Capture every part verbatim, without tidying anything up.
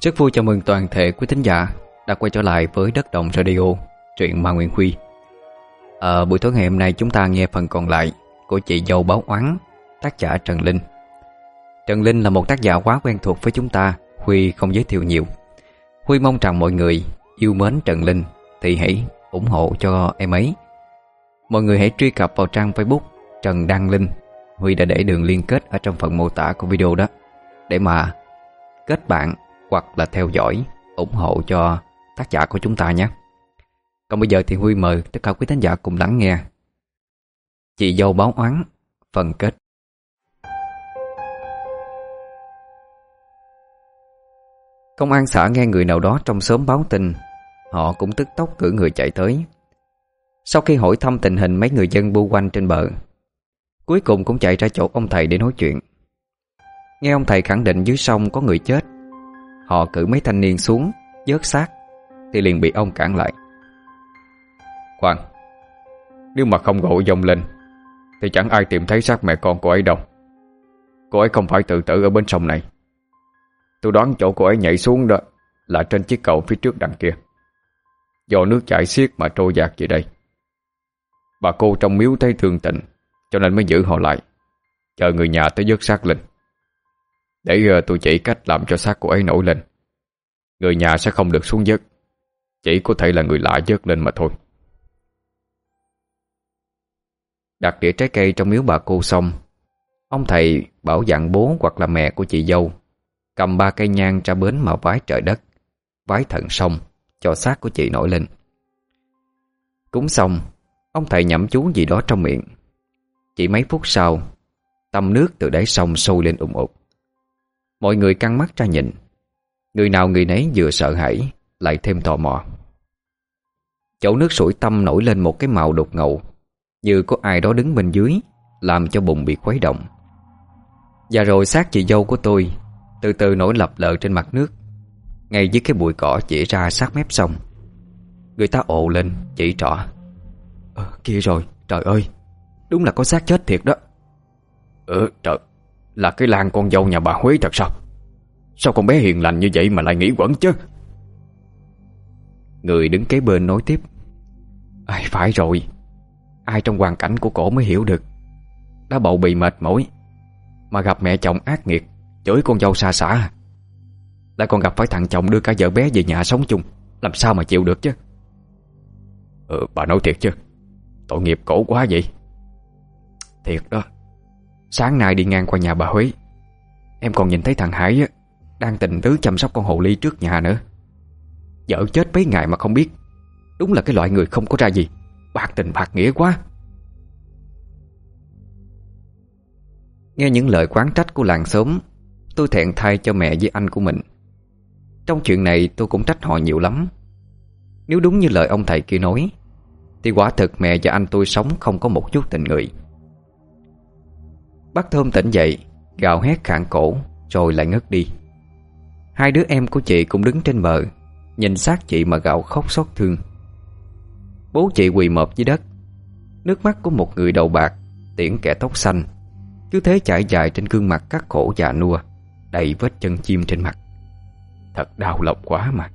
Rất vui chào mừng toàn thể quý thính giả đã quay trở lại với Đất Đồng Radio, truyện Ma Nguyễn Huy. Ở buổi tối ngày hôm nay chúng ta nghe phần còn lại của Chị Dâu Báo Oán, tác giả Trần Linh. Trần Linh là một tác giả quá quen thuộc với chúng ta, Huy không giới thiệu nhiều. Huy mong rằng mọi người yêu mến Trần Linh thì hãy ủng hộ cho em ấy. Mọi người hãy truy cập vào trang Facebook Trần Đăng Linh. Huy đã để đường liên kết ở trong phần mô tả của video đó, để mà kết bạn hoặc là theo dõi, ủng hộ cho tác giả của chúng ta nhé. Còn bây giờ thì Huy mời tất cả quý khán giả cùng lắng nghe Chị Dâu Báo Oán, phần kết. Công an xã nghe người nào đó trong xóm báo tin, họ cũng tức tốc cử người chạy tới. Sau khi hỏi thăm tình hình mấy người dân bu quanh trên bờ, cuối cùng cũng chạy ra chỗ ông thầy để nói chuyện. Nghe ông thầy khẳng định dưới sông có người chết, họ cử mấy thanh niên xuống vớt xác thì liền bị ông cản lại. Khoan, nếu mà không gọi dông lên thì chẳng ai tìm thấy xác mẹ con cô ấy đâu. Cô ấy không phải tự tử ở bên sông này. Tôi đoán chỗ cô ấy nhảy xuống đó là trên chiếc cầu phía trước đằng kia. Do nước chảy xiết mà trôi dạt về đây. Bà cô trong miếu thấy thương tình cho nên mới giữ họ lại, chờ người nhà tới vớt xác lên. Để tôi chỉ cách làm cho xác cô ấy nổi lên. Người nhà sẽ không được xuống vớt, chỉ có thể là người lạ vớt lên mà thôi. Đặt đĩa trái cây trong miếu bà cô xong, ông thầy bảo dặn bố hoặc là mẹ của chị dâu cầm ba cây nhang ra bến mà vái trời đất, vái thần sông cho xác của chị nổi lên. Cúng xong, ông thầy nhẩm chú gì đó trong miệng. Chỉ mấy phút sau, tăm nước từ đáy sông sôi lên ùn ùn. Mọi người căng mắt ra nhìn, người nào người nấy vừa sợ hãi lại thêm tò mò. Chỗ nước sủi tăm nổi lên một cái màu đục ngầu, như có ai đó đứng bên dưới, làm cho bùn bị khuấy động. Và rồi xác chị dâu của tôi từ từ nổi lập lờ trên mặt nước, ngay dưới cái bụi cỏ chỉ ra sát mép sông. Người ta ồ lên chỉ trỏ: ờ, kia rồi, trời ơi, đúng là có xác chết thiệt đó. Ừ trời, là cái Lan con dâu nhà bà Huế thật sao? Sao con bé hiền lành như vậy mà lại nghĩ quẩn chứ? Người đứng kế bên nói tiếp: à, phải rồi, ai trong hoàn cảnh của cổ mới hiểu được. Đã bầu bì mệt mỏi mà gặp mẹ chồng ác nghiệt chửi con dâu xa xả, lại còn gặp phải thằng chồng đưa cả vợ bé về nhà sống chung, làm sao mà chịu được chứ? Ừ, bà nói thiệt chứ, tội nghiệp cổ quá vậy. Thiệt đó. Sáng nay đi ngang qua nhà bà Huế, em còn nhìn thấy thằng Hải á, đang tình tứ chăm sóc con hồ ly trước nhà nữa. Vợ chết mấy ngày mà không biết. Đúng là cái loại người không có ra gì, bạc tình bạc nghĩa quá. Nghe những lời oán trách của làng xóm, tôi thẹn thay cho mẹ với anh của mình. Trong chuyện này tôi cũng trách họ nhiều lắm. Nếu đúng như lời ông thầy kia nói, thì quả thực mẹ và anh tôi sống không có một chút tình người. Bác Thơm tỉnh dậy, gào hét khản cổ, rồi lại ngất đi. Hai đứa em của chị cũng đứng trên bờ, nhìn xác chị mà gào khóc xót thương. Bố chị quỳ mọp dưới đất, nước mắt của một người đầu bạc tiễn kẻ tóc xanh cứ thế chảy dài trên gương mặt cắt khổ già nua, đầy vết chân chim trên mặt. Thật đau lòng quá mà.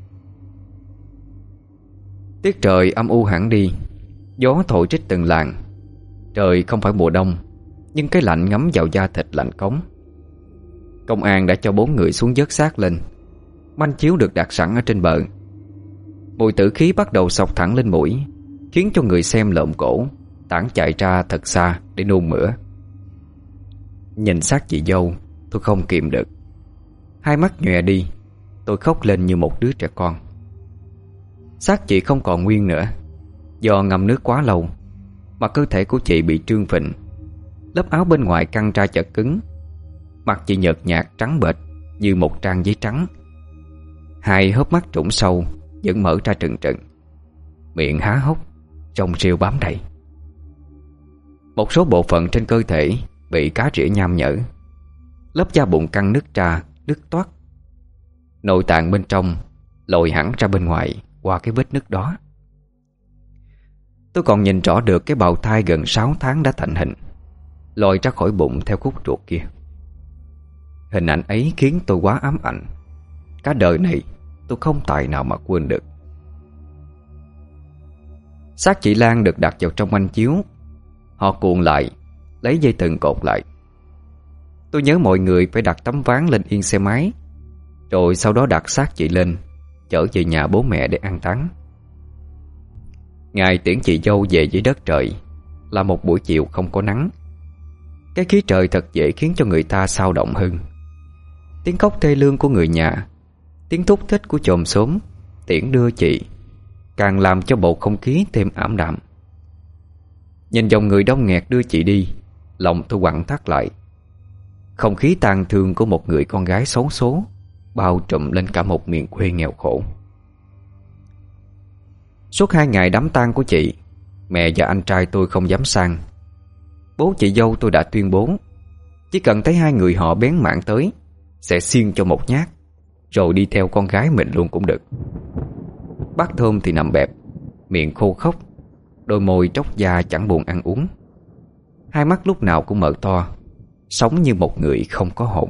Tiết trời âm u hẳn đi, gió thổi trích từng làng. Trời không phải mùa đông, nhưng cái lạnh ngấm vào da thịt lạnh cống. Công an đã cho bốn người xuống vớt xác lên. Manh chiếu được đặt sẵn ở trên bờ. Mùi tử khí bắt đầu xộc thẳng lên mũi, khiến cho người xem lợm cổ, tản chạy ra thật xa để nôn mửa. Nhìn xác chị dâu, tôi không kìm được. Hai mắt nhòe đi, tôi khóc lên như một đứa trẻ con. Xác chị không còn nguyên nữa. Do ngâm nước quá lâu mà cơ thể của chị bị trương phình, lớp áo bên ngoài căng ra chật cứng. Mặt chị nhợt nhạt trắng bệch như một trang giấy trắng. Hai hốc mắt trũng sâu vẫn mở ra trừng trừng, miệng há hốc, trong rêu bám đầy. Một số bộ phận trên cơ thể bị cá rỉa nham nhở, lớp da bụng căng nứt ra, nứt toát. Nội tạng bên trong lồi hẳn ra bên ngoài qua cái vết nứt đó. Tôi còn nhìn rõ được cái bào thai gần sáu tháng đã thành hình, lòi ra khỏi bụng theo khúc ruột kia. Hình ảnh ấy khiến tôi quá ám ảnh. cả đời này tôi không tài nào mà quên được. Xác chị Lan được đặt vào trong manh chiếu. Họ cuộn lại, lấy dây thừng cột lại. Tôi nhớ mọi người phải đặt tấm ván lên yên xe máy, rồi sau đó đặt xác chị lên, chở về nhà bố mẹ để an táng. Ngày tiễn chị dâu về dưới đất trời là một buổi chiều không có nắng. Cái khí trời thật dễ khiến cho người ta xao động hơn. Tiếng khóc thê lương của người nhà, tiếng thúc thích của chòm xóm tiễn đưa chị, càng làm cho bầu không khí thêm ảm đạm. Nhìn dòng người đông nghẹt đưa chị đi, lòng tôi quặn thắt lại. Không khí tang thương của một người con gái xấu số bao trùm lên cả một miền quê nghèo khổ. Suốt hai ngày đám tang của chị, mẹ và anh trai tôi không dám sang. Bố chị dâu tôi đã tuyên bố chỉ cần thấy hai người họ bén mảng tới sẽ xiên cho một nhát, rồi đi theo con gái mình luôn cũng được. Bác Thơm thì nằm bẹp, miệng khô khốc, đôi môi tróc da chẳng buồn ăn uống. Hai mắt lúc nào cũng mở to, sống như một người không có hồn.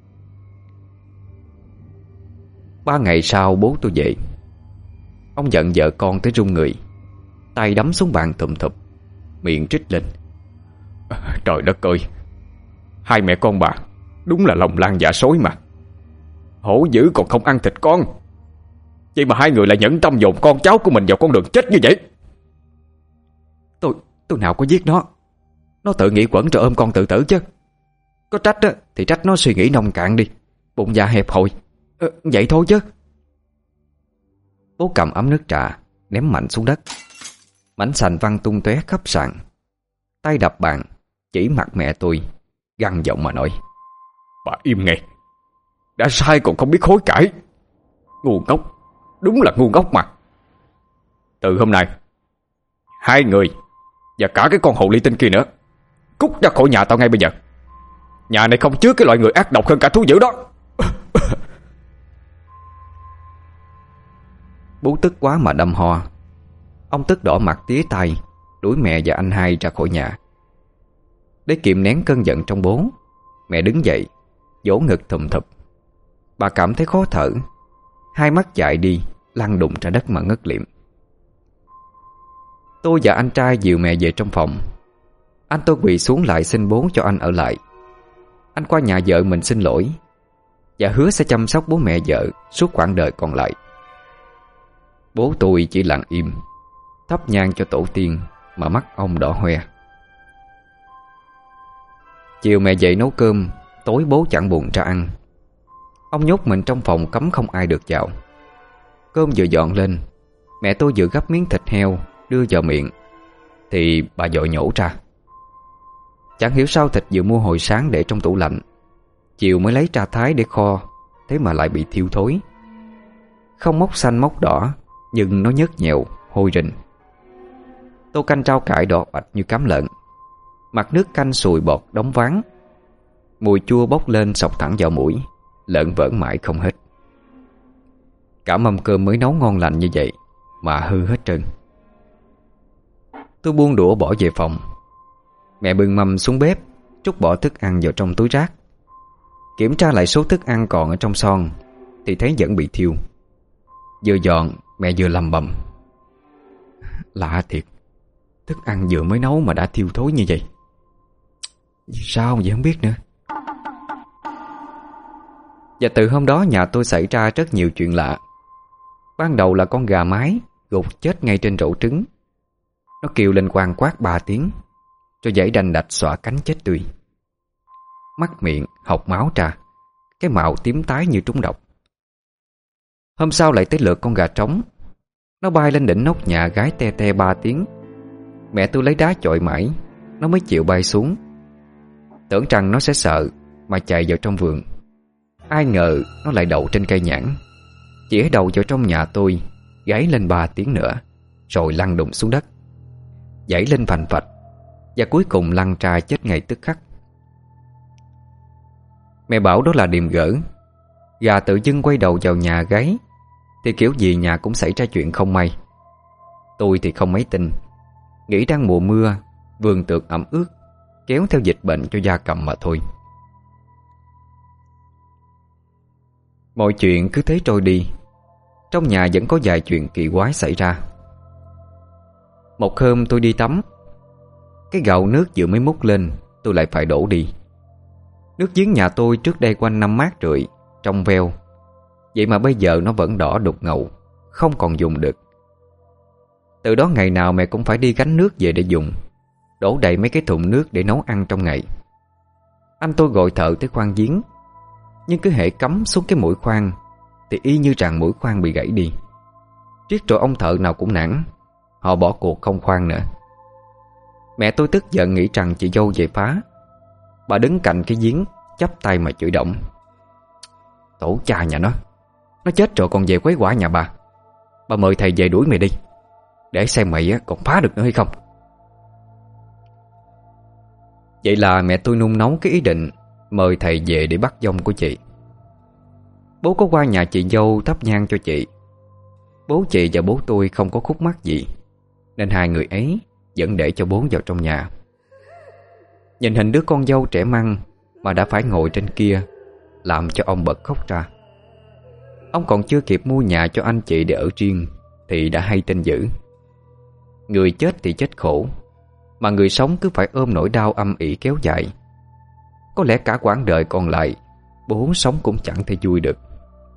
Ba ngày sau bố tôi về. Ông giận vợ con tới run người, tay đấm xuống bàn thùm thụp, miệng trích lên: Trời đất ơi, hai mẹ con bà đúng là lòng lan dạ sói mà. Hổ dữ còn không ăn thịt con, vậy mà hai người lại nhẫn tâm dồn con cháu của mình vào con đường chết như vậy. Tôi tôi nào có giết nó. Nó tự nghĩ quẩn rồi ôm con tự tử chứ. Có trách á, thì trách nó suy nghĩ nông cạn đi, bụng dạ hẹp hòi, ờ, vậy thôi chứ. Bố cầm ấm nước trà ném mạnh xuống đất. Mảnh sành văng tung tóe khắp sàn. Tay đập bàn, chỉ mặt mẹ tôi, gằn giọng mà nói: Bà im nghe, đã sai còn không biết hối cải. Ngu ngốc, đúng là ngu ngốc mà. Từ hôm nay, hai người và cả cái con hồ ly tinh kia nữa cút ra khỏi nhà tao ngay bây giờ. Nhà này không chứa cái loại người ác độc hơn cả thú dữ đó. Bố tức quá mà đâm ho. Ông tức đỏ mặt tía tay, đuổi mẹ và anh hai ra khỏi nhà. Để kiềm nén cơn giận trong bố, mẹ đứng dậy, vỗ ngực thùm thụp. Bà cảm thấy khó thở, hai mắt dại đi, lăn đùng ra đất mà ngất liệm. Tôi và anh trai dìu mẹ về trong phòng. Anh tôi quỳ xuống lại xin bố cho anh ở lại. Anh qua nhà vợ mình xin lỗi và hứa sẽ chăm sóc bố mẹ vợ suốt quãng đời còn lại. Bố tôi chỉ lặng im, thắp nhang cho tổ tiên mà mắt ông đỏ hoe. Chiều mẹ dậy nấu cơm, tối bố chẳng buồn ra ăn. Ông nhốt mình trong phòng cấm không ai được vào. Cơm vừa dọn lên, mẹ tôi vừa gắp miếng thịt heo đưa vào miệng thì bà vội nhổ ra. Chẳng hiểu sao thịt vừa mua hồi sáng để trong tủ lạnh, chiều mới lấy ra thái để kho, thế mà lại bị thiêu thối. Không mốc xanh mốc đỏ, nhưng nó nhớt nhèo, hôi rình. Tô canh rau cải đỏ bạch như cám lợn, mặt nước canh sùi bọt đóng váng. Mùi chua bốc lên xộc thẳng vào mũi, lợn vởn mãi không hết. Cả mâm cơm mới nấu ngon lành như vậy mà hư hết trơn. Tôi buông đũa bỏ về phòng. Mẹ bưng mâm xuống bếp, trút bỏ thức ăn vào trong túi rác. Kiểm tra lại số thức ăn còn ở trong son thì thấy vẫn bị thiêu. Vừa dọn mẹ vừa lầm bầm: Lạ thiệt, thức ăn vừa mới nấu mà đã thiêu thối như vậy. Sao vậy không biết nữa. Và từ hôm đó nhà tôi xảy ra rất nhiều chuyện lạ. Ban đầu là con gà mái gục chết ngay trên rổ trứng. Nó kêu lên quang quát ba tiếng, cho dãy đành đạch xõa cánh chết tươi. Mắt miệng hộc máu ra, cái mạo tím tái như trúng độc. Hôm sau lại tới lượt con gà trống. Nó bay lên đỉnh nóc nhà gái te te ba tiếng. Mẹ tôi lấy đá chọi mãi nó mới chịu bay xuống. Tưởng rằng nó sẽ sợ mà chạy vào trong vườn. Ai ngờ nó lại đậu trên cây nhãn, chĩa đầu vào trong nhà tôi, gáy lên ba tiếng nữa, rồi lăn đùng xuống đất, giãy lên phành phạch, và cuối cùng lăn ra chết ngay tức khắc. Mẹ bảo đó là điềm gỡ. Gà tự dưng quay đầu vào nhà gáy thì kiểu gì nhà cũng xảy ra chuyện không may. Tôi thì không mấy tin, nghĩ đang mùa mưa, vườn tược ẩm ướt, kéo theo dịch bệnh cho gia cầm mà thôi. Mọi chuyện cứ thế trôi đi. Trong nhà vẫn có vài chuyện kỳ quái xảy ra. Một hôm tôi đi tắm. Cái gạo nước vừa mới múc lên, tôi lại phải đổ đi. Nước giếng nhà tôi trước đây quanh năm mát rượi, trong veo. Vậy mà bây giờ nó vẫn đỏ đục ngầu, không còn dùng được. Từ đó ngày nào mẹ cũng phải đi gánh nước về để dùng, đổ đầy mấy cái thùng nước để nấu ăn trong ngày. Anh tôi gọi thợ tới khoan giếng, nhưng cứ hễ cắm xuống cái mũi khoan thì y như rằng mũi khoan bị gãy đi. Riết rồi ông thợ nào cũng nản, họ bỏ cuộc không khoan nữa. Mẹ tôi tức giận nghĩ rằng chị dâu về phá. Bà đứng cạnh cái giếng chắp tay mà chửi động: "Tổ cha nhà nó, nó chết rồi còn về quấy quả nhà bà. Bà mời thầy về đuổi mày đi, để xem mày còn phá được nữa hay không." Vậy là mẹ tôi nung nấu cái ý định mời thầy về để bắt vong của chị. Bố có qua nhà chị dâu thắp nhang cho chị. Bố chị và bố tôi không có khúc mắc gì, nên hai người ấy vẫn để cho bố vào trong nhà. Nhìn hình đứa con dâu trẻ măng mà đã phải ngồi trên kia làm cho ông bật khóc ra. Ông còn chưa kịp mua nhà cho anh chị để ở riêng thì đã hay tin dữ. Người chết thì chết khổ, mà người sống cứ phải ôm nỗi đau âm ỉ kéo dài. Có lẽ cả quãng đời còn lại bố sống cũng chẳng thể vui được.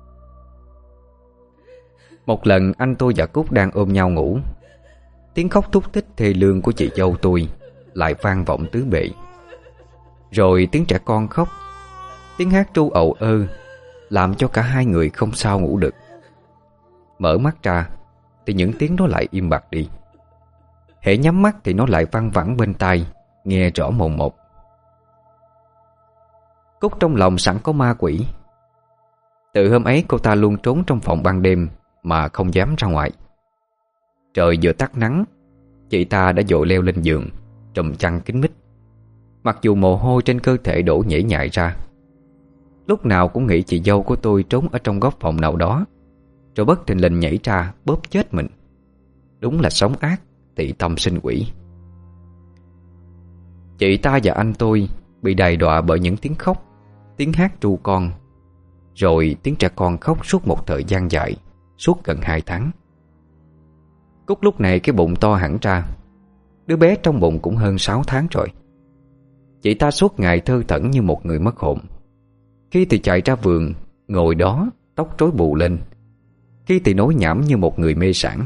Một lần anh tôi và Cúc đang ôm nhau ngủ, tiếng khóc thúc thích thê lương của chị dâu tôi lại vang vọng tứ bề. Rồi tiếng trẻ con khóc, tiếng hát ru ầu ơ, làm cho cả hai người không sao ngủ được. Mở mắt ra thì những tiếng đó lại im bặt đi. Hễ nhắm mắt thì nó lại văng vẳng bên tai, nghe rõ mồn một. Cúc trong lòng sẵn có ma quỷ. Từ hôm ấy cô ta luôn trốn trong phòng ban đêm mà không dám ra ngoài. Trời vừa tắt nắng, chị ta đã vội leo lên giường, trùm chăn kín mít. Mặc dù mồ hôi trên cơ thể đổ nhễ nhại ra. Lúc nào cũng nghĩ chị dâu của tôi trốn ở trong góc phòng nào đó, rồi bất thình lình nhảy ra bóp chết mình. Đúng là sống ác, tị tâm sinh quỷ. Chị ta và anh tôi bị đày đọa bởi những tiếng khóc, tiếng hát ru con, rồi tiếng trẻ con khóc suốt một thời gian dài, suốt gần hai tháng. Cúc lúc này cái bụng to hẳn ra. Đứa bé trong bụng cũng hơn sáu tháng rồi. Chị ta suốt ngày thơ thẩn như một người mất hồn. Khi thì chạy ra vườn, ngồi đó tóc rối bù lên, khi thì nói nhảm như một người mê sảng.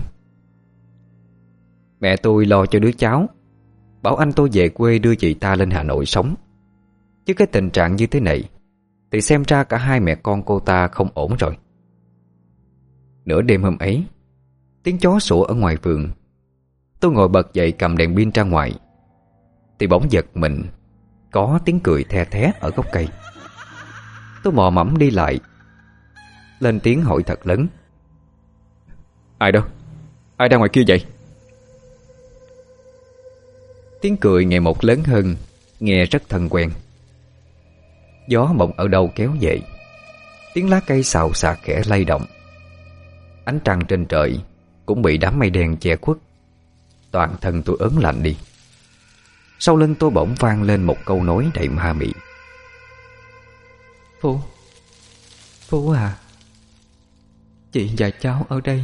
Mẹ tôi lo cho đứa cháu, bảo anh tôi về quê đưa chị ta lên Hà Nội sống. Chứ cái tình trạng như thế này thì xem ra cả hai mẹ con cô ta không ổn rồi. Nửa đêm hôm ấy, tiếng chó sủa ở ngoài vườn. Tôi ngồi bật dậy cầm đèn pin ra ngoài, thì bỗng giật mình có tiếng cười the thé ở gốc cây. Tôi mò mẫm đi lại, lên tiếng hỏi thật lớn: "Ai đâu? Ai đang ngoài kia vậy?" Tiếng cười ngày một lớn hơn, nghe rất thân quen. Gió bỗng ở đâu kéo về, tiếng lá cây xào xạc khẽ lay động. Ánh trăng trên trời cũng bị đám mây đen che khuất. Toàn thân tôi ớn lạnh đi. Sau lưng tôi bỗng vang lên một câu nói đầy ma mị: "Phú, Phú à, chị và cháu ở đây."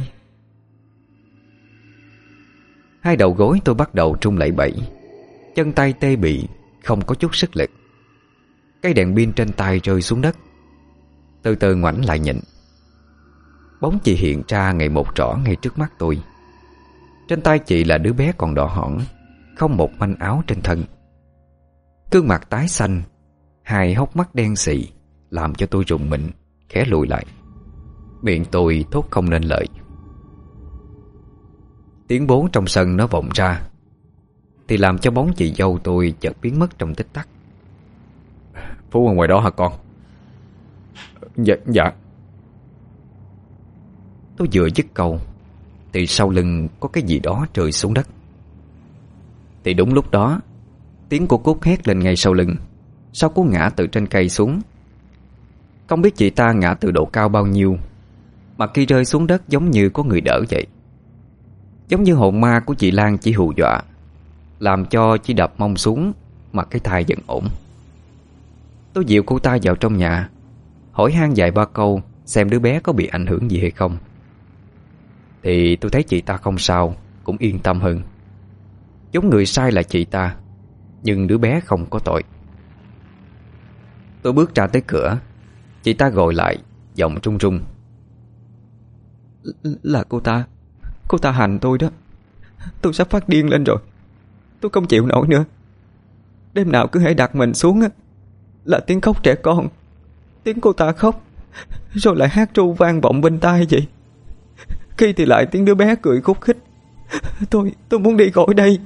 Hai đầu gối tôi bắt đầu run lẩy bẩy, chân tay tê bì, không có chút sức lực. Cái đèn pin trên tay rơi xuống đất. Từ từ ngoảnh lại nhìn. Bóng chị hiện ra ngày một rõ ngay trước mắt tôi. Trên tay chị là đứa bé còn đỏ hỏn, không một manh áo trên thân. Gương mặt tái xanh, hai hốc mắt đen xị, làm cho tôi rùng mình, khẽ lùi lại. Miệng tôi thốt không nên lời. Tiếng bố trong sân nó vọng ra, thì làm cho bóng chị dâu tôi chợt biến mất trong tích tắc. "Phú ở ngoài đó hả con?" Dạ, dạ. Tôi vừa dứt câu thì sau lưng có cái gì đó rơi xuống đất. Thì đúng lúc đó, tiếng của Cúc hét lên ngay sau lưng. Sao cô ngã từ trên cây xuống. Không biết chị ta ngã từ độ cao bao nhiêu, mà khi rơi xuống đất giống như có người đỡ vậy. Giống như hồn ma của chị Lan chỉ hù dọa, làm cho chỉ đập mông xuống, mà cái thai vẫn ổn. Tôi dìu cô ta vào trong nhà, hỏi han vài ba câu xem đứa bé có bị ảnh hưởng gì hay không. Thì tôi thấy chị ta không sao, cũng yên tâm hơn. Giống người sai là chị ta, nhưng đứa bé không có tội. Tôi bước ra tới cửa. Chị ta gọi lại, giọng run run. Là cô ta. Cô ta hành tôi đó. Tôi sắp phát điên lên rồi. Tôi không chịu nổi nữa. Đêm nào cứ hãy đặt mình xuống á, là tiếng khóc trẻ con. Tiếng cô ta khóc, rồi lại hát ru vang vọng bên tai vậy. Khi thì lại tiếng đứa bé cười khúc khích. Tôi, tôi muốn đi khỏi đây.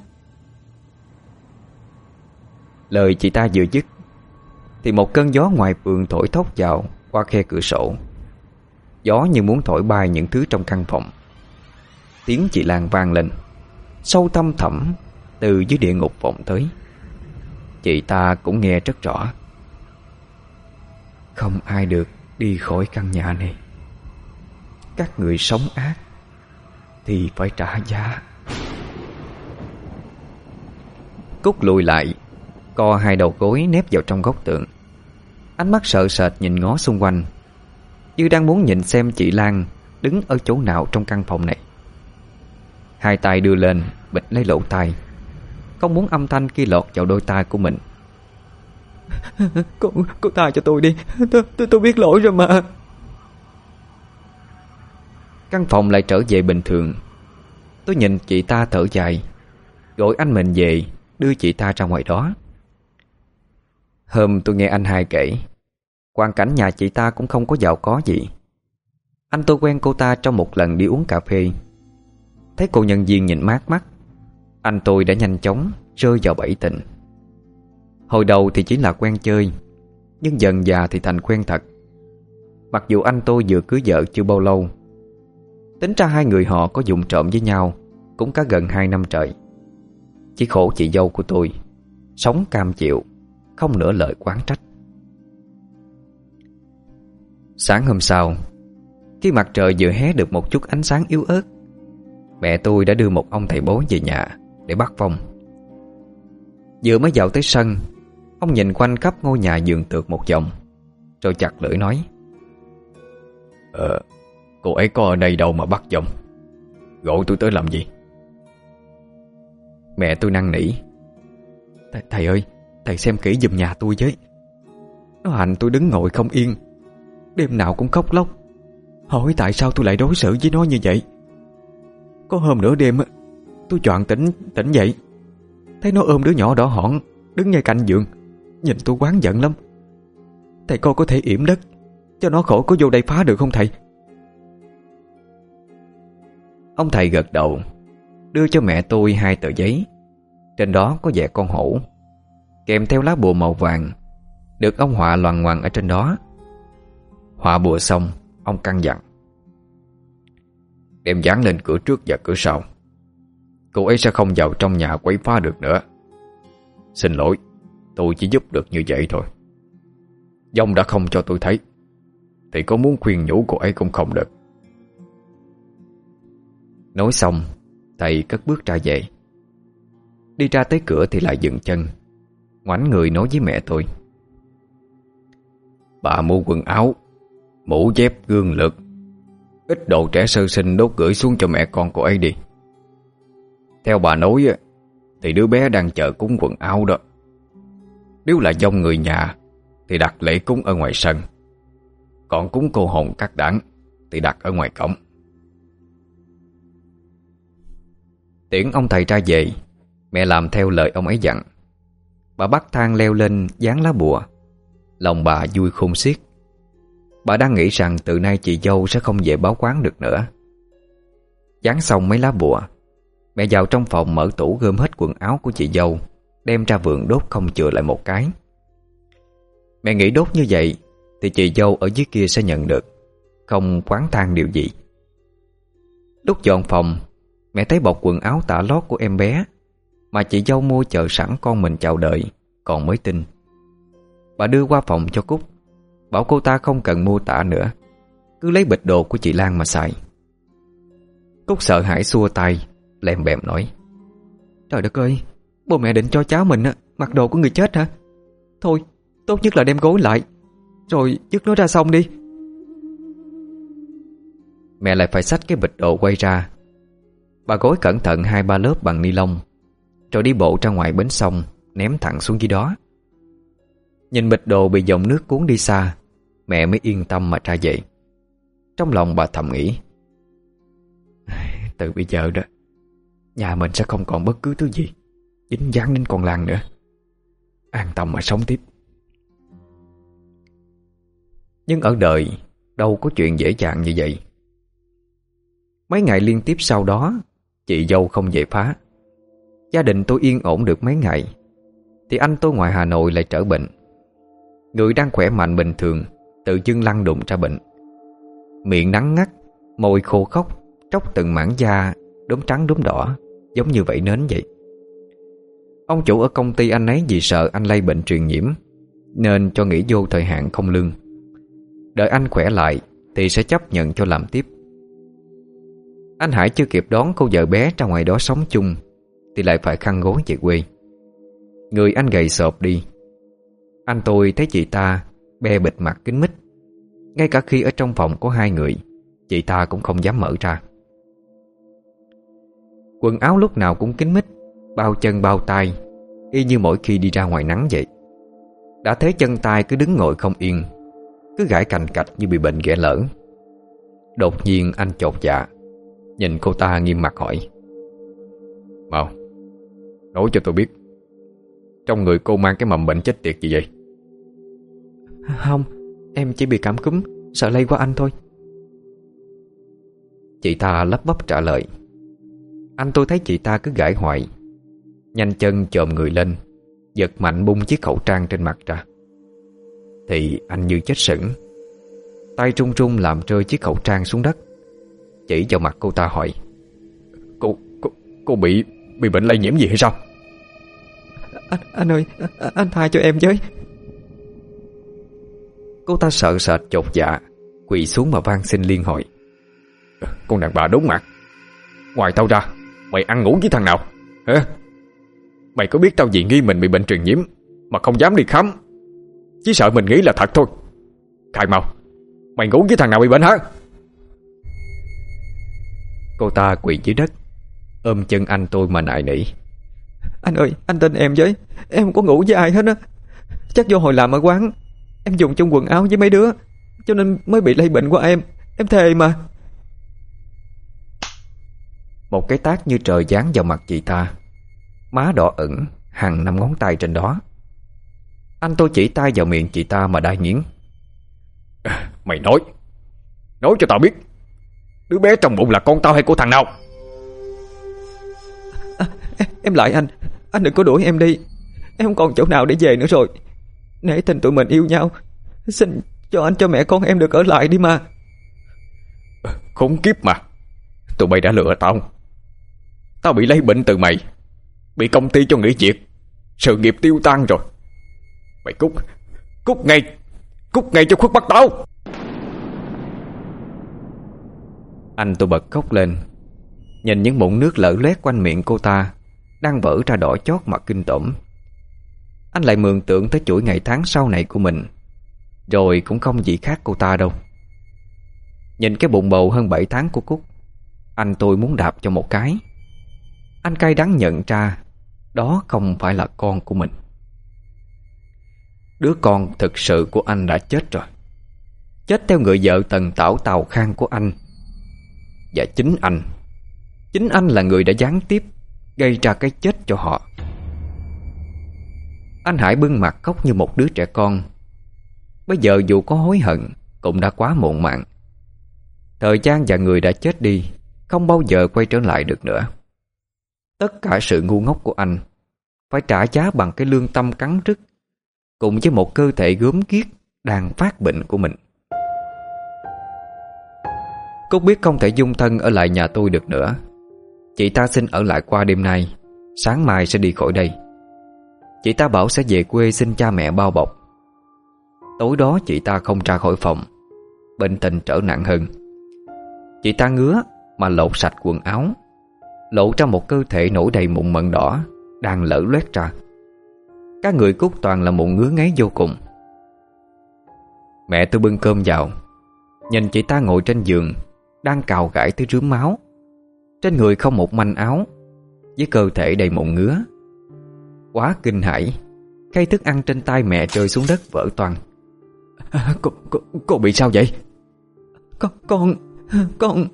Lời chị ta vừa dứt thì một cơn gió ngoài vườn thổi thốc vào qua khe cửa sổ. Gió như muốn thổi bay những thứ trong căn phòng. Tiếng chị Lan vang lên, sâu thăm thẳm từ dưới địa ngục vọng tới. Chị ta cũng nghe rất rõ. Không ai được đi khỏi căn nhà này. Các người sống ác thì phải trả giá. Cúc lùi lại, co hai đầu gối nép vào trong góc tường. Ánh mắt sợ sệt nhìn ngó xung quanh, như đang muốn nhìn xem chị Lan đứng ở chỗ nào trong căn phòng này. Hai tay đưa lên bịt lấy lỗ tai, không muốn âm thanh kia lọt vào đôi tai của mình. Cô, cô tha cho tôi đi. Tôi, tôi, tôi biết lỗi rồi mà. Căn phòng lại trở về bình thường. Tôi nhìn chị ta thở dài, gọi anh mình về đưa chị ta ra ngoài đó. Hôm tôi nghe anh hai kể, hoàn cảnh nhà chị ta cũng không có giàu có gì. Anh tôi quen cô ta trong một lần đi uống cà phê. Thấy cô nhân viên nhìn mát mắt, anh tôi đã nhanh chóng rơi vào bẫy tình. Hồi đầu thì chỉ là quen chơi, nhưng dần dà thì thành quen thật. Mặc dù anh tôi vừa cưới vợ chưa bao lâu, tính ra hai người họ có vụng trộm với nhau cũng cả gần hai năm trời. Chỉ khổ chị dâu của tôi sống cam chịu, không nửa lời oán trách. Sáng hôm sau, khi mặt trời vừa hé được một chút ánh sáng yếu ớt, mẹ tôi đã đưa một ông thầy bói về nhà để bắt phong. Vừa mới vào tới sân, ông nhìn quanh khắp ngôi nhà vườn tược một vòng, rồi chặt lưỡi nói: Ờ, cô ấy có ở đây đâu mà bắt vong. Gọi tôi tới làm gì? Mẹ tôi năn nỉ: Th Thầy ơi, thầy xem kỹ giùm nhà tôi với. Nó hành tôi đứng ngồi không yên, đêm nào cũng khóc lóc, hỏi tại sao tôi lại đối xử với nó như vậy. Có hôm nửa đêm tôi choàng tỉnh tỉnh dậy, thấy nó ôm đứa nhỏ đỏ hỏn đứng ngay cạnh giường, nhìn tôi oán giận lắm. Thầy coi có thể yểm đất cho nó khỏi có vô đây phá được không thầy? Ông thầy gật đầu, đưa cho mẹ tôi hai tờ giấy. Trên đó có vẽ con hổ, kèm theo lá bùa màu vàng, được ông họa loằng ngoằng ở trên đó. Họa bùa xong, ông căn dặn: Đem dán lên cửa trước và cửa sau. Cô ấy sẽ không vào trong nhà quấy phá được nữa. Xin lỗi, tôi chỉ giúp được như vậy thôi. Vong đã không cho tôi thấy, thì có muốn khuyên nhủ cô ấy cũng không được. Nói xong, thầy cất bước ra về. Đi ra tới cửa thì lại dừng chân, ngoảnh người nói với mẹ tôi: Bà mua quần áo, mũ dép, gương lược, ít đồ trẻ sơ sinh đốt gửi xuống cho mẹ con cô ấy đi. Theo bà nói thì đứa bé đang chờ cúng quần áo đó. Nếu là vong người nhà thì đặt lễ cúng ở ngoài sân, còn cúng cô hồn các đảng thì đặt ở ngoài cổng. Tiễn ông thầy ra về, mẹ làm theo lời ông ấy dặn. Bà bắt thang leo lên dán lá bùa. Lòng bà vui khôn xiết. Bà đang nghĩ rằng từ nay chị dâu sẽ không về báo quán được nữa. Dán xong mấy lá bùa, mẹ vào trong phòng mở tủ gom hết quần áo của chị dâu, đem ra vườn đốt không chừa lại một cái. Mẹ nghĩ đốt như vậy thì chị dâu ở dưới kia sẽ nhận được, không oán than điều gì. Lúc dọn phòng, mẹ thấy bọc quần áo tả lót của em bé mà chị dâu mua chờ sẵn con mình chào đợi, còn mới tin. Bà đưa qua phòng cho Cúc, bảo cô ta không cần mua tả nữa, cứ lấy bịch đồ của chị Lan mà xài. Cúc sợ hãi xua tay, lem bèm nói: Trời đất ơi, bố mẹ định cho cháu mình mặc đồ của người chết hả? Thôi, tốt nhất là đem gối lại, rồi dứt nó ra xong đi. mẹ lại phải xách cái bịch đồ quay ra. Bà gói cẩn thận hai ba lớp bằng ni lông, rồi đi bộ ra ngoài bến sông, ném thẳng xuống dưới đó. Nhìn bịch đồ bị dòng nước cuốn đi xa, mẹ mới yên tâm mà ra dậy. Trong lòng bà thầm nghĩ, từ bây giờ đó, nhà mình sẽ không còn bất cứ thứ gì dính dáng đến con Lan nữa. An tâm mà sống tiếp. Nhưng ở đời đâu có chuyện dễ dàng như vậy. Mấy ngày liên tiếp sau đó, chị dâu không về phá. Gia đình tôi yên ổn được mấy ngày, thì anh tôi ngoài Hà Nội lại trở bệnh. Người đang khỏe mạnh bình thường tự dưng lăn đụng ra bệnh. Miệng nắng ngắt, môi khô khốc, tróc từng mảng da đốm trắng đốm đỏ, giống như vảy nến vậy. Ông chủ ở công ty anh ấy vì sợ anh lây bệnh truyền nhiễm nên cho nghỉ vô thời hạn không lương. Đợi anh khỏe lại thì sẽ chấp nhận cho làm tiếp. Anh Hải chưa kịp đón cô vợ bé ra ngoài đó sống chung thì lại phải khăn gối về quê. Người anh gầy xộp đi. Anh tôi thấy chị ta be bịt mặt kín mít. Ngay cả khi ở trong phòng có hai người, chị ta cũng không dám mở ra. Quần áo lúc nào cũng kín mít, bao chân bao tay, y như mỗi khi đi ra ngoài nắng vậy. Đã thấy chân tay cứ đứng ngồi không yên, cứ gãi cành cạch như bị bệnh ghẻ lở. Đột nhiên anh chột dạ, nhìn cô ta nghiêm mặt hỏi, Mau, nói cho tôi biết, trong người cô mang cái mầm bệnh chết tiệt gì vậy? Không, em chỉ bị cảm cúm, sợ lây qua anh thôi. Chị ta lắp bắp trả lời. Anh tôi thấy chị ta cứ gãi hoài, nhanh chân chồm người lên, giật mạnh bung chiếc khẩu trang trên mặt ra. Thì anh như chết sững, tay trung trung làm rơi chiếc khẩu trang xuống đất, chỉ vào mặt cô ta hỏi, Cô, cô, cô bị bị bệnh lây nhiễm gì hay sao? Anh, anh ơi, anh tha cho em với. Cô ta sợ sệt chột dạ, quỳ xuống mà van xin liên hồi, Con đàn bà đốn mặt, ngoài tao ra mày ăn ngủ với thằng nào hả? Mày có biết tao vì nghi mình bị bệnh truyền nhiễm mà không dám đi khám, chỉ sợ mình nghĩ là thật thôi. Khai mau, mày ngủ với thằng nào bị bệnh hả? Cô ta quỳ dưới đất, ôm chân anh tôi mà nài nỉ, Anh ơi, anh tin em với, em không có ngủ với ai hết á. Chắc do hồi làm ở quán em dùng chung quần áo với mấy đứa, cho nên mới bị lây bệnh qua em. Em thề mà. Một cái tát như trời giáng vào mặt chị ta, má đỏ ửng hằn năm ngón tay trên đó. Anh tôi chỉ tay vào miệng chị ta mà đai nghiến, Mày nói Nói cho tao biết, đứa bé trong bụng là con tao hay của thằng nào? à, Em lại anh Anh đừng có đuổi em đi. Em không còn chỗ nào để về nữa rồi. Nể tình tụi mình yêu nhau, xin cho anh cho mẹ con em được ở lại đi mà. Khốn kiếp mà, tụi bay đã lừa tao. Tao bị lấy bệnh từ mày, bị công ty cho nghỉ việc, sự nghiệp tiêu tan rồi. Mày cút, cút ngay, cút ngay cho khuất bắt tao. Anh tôi bật khóc lên, nhìn những mụn nước lở loét quanh miệng cô ta đang vỡ ra đỏ chót mà kinh tởm. Anh lại mường tượng tới chuỗi ngày tháng sau này của mình, rồi cũng không gì khác cô ta đâu. Nhìn cái bụng bầu hơn bảy tháng của Cúc, anh tôi muốn đạp cho một cái. Anh cay đắng nhận ra đó không phải là con của mình. Đứa con thực sự của anh đã chết rồi, chết theo người vợ tần tảo tào khang của anh. Và chính anh Chính anh là người đã gián tiếp gây ra cái chết cho họ. Anh Hải bưng mặt khóc như một đứa trẻ con. Bây giờ dù có hối hận cũng đã quá muộn màng. Thời gian và người đã chết đi không bao giờ quay trở lại được nữa. Tất cả sự ngu ngốc của anh phải trả giá bằng cái lương tâm cắn rứt, cùng với một cơ thể gớm ghiếc đang phát bệnh của mình. Cúc biết không thể dung thân ở lại nhà tôi được nữa. Chị ta xin ở lại qua đêm nay, sáng mai sẽ đi khỏi đây. Chị ta bảo sẽ về quê xin cha mẹ bao bọc. Tối đó chị ta không ra khỏi phòng, bệnh tình trở nặng hơn. Chị ta ngứa mà lột sạch quần áo, lộ ra một cơ thể nổi đầy mụn mận đỏ đang lở loét ra. Các người Cúc toàn là mụn ngứa ngáy vô cùng. Mẹ tôi bưng cơm vào, nhìn chị ta ngồi trên giường, đang cào gãi tới rướm máu. Trên người không một manh áo, với cơ thể đầy mụn ngứa. Quá kinh hãi, khay thức ăn trên tay mẹ rơi xuống đất vỡ toang. à, cô, cô, cô bị sao vậy? Con, con, con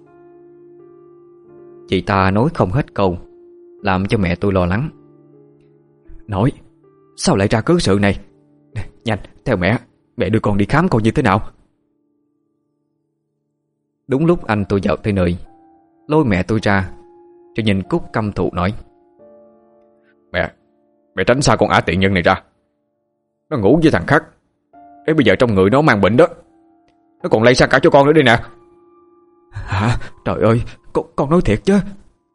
Chị ta nói không hết câu, làm cho mẹ tôi lo lắng. Nói, sao lại ra cớ sự này? Nhanh, theo mẹ, mẹ đưa con đi khám coi như thế nào. Đúng lúc anh tôi vào tới nơi, lôi mẹ tôi ra, rồi nhìn Cúc căm thù nói: Mẹ, mẹ tránh xa con ả tiện nhân này ra. Nó ngủ với thằng khác, để bây giờ trong người nó mang bệnh đó. Nó còn lây sang cả cho con nữa đây nè. Hả? Trời ơi, con, con nói thiệt chứ?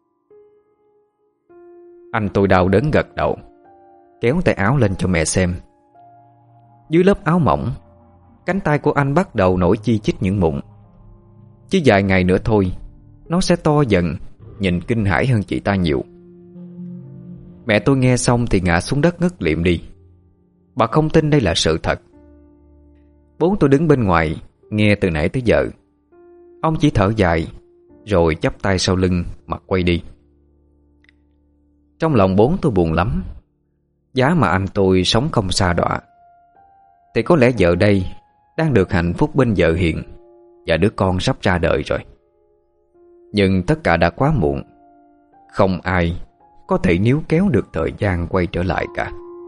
Anh tôi đau đớn gật đầu, kéo tay áo lên cho mẹ xem. Dưới lớp áo mỏng, cánh tay của anh bắt đầu nổi chi chít những mụn. Chỉ vài ngày nữa thôi, nó sẽ to dần, nhìn kinh hãi hơn chị ta nhiều. Mẹ tôi nghe xong thì ngã xuống đất ngất liệm đi. Bà không tin đây là sự thật. Bố tôi đứng bên ngoài, nghe từ nãy tới giờ. Ông chỉ thở dài, rồi chắp tay sau lưng mà quay đi. Trong lòng bố tôi buồn lắm. Giá mà anh tôi sống không xa đọa, thì có lẽ giờ đây đang được hạnh phúc bên vợ hiền và đứa con sắp ra đời rồi. Nhưng tất cả đã quá muộn. Không ai có thể níu kéo được thời gian quay trở lại cả.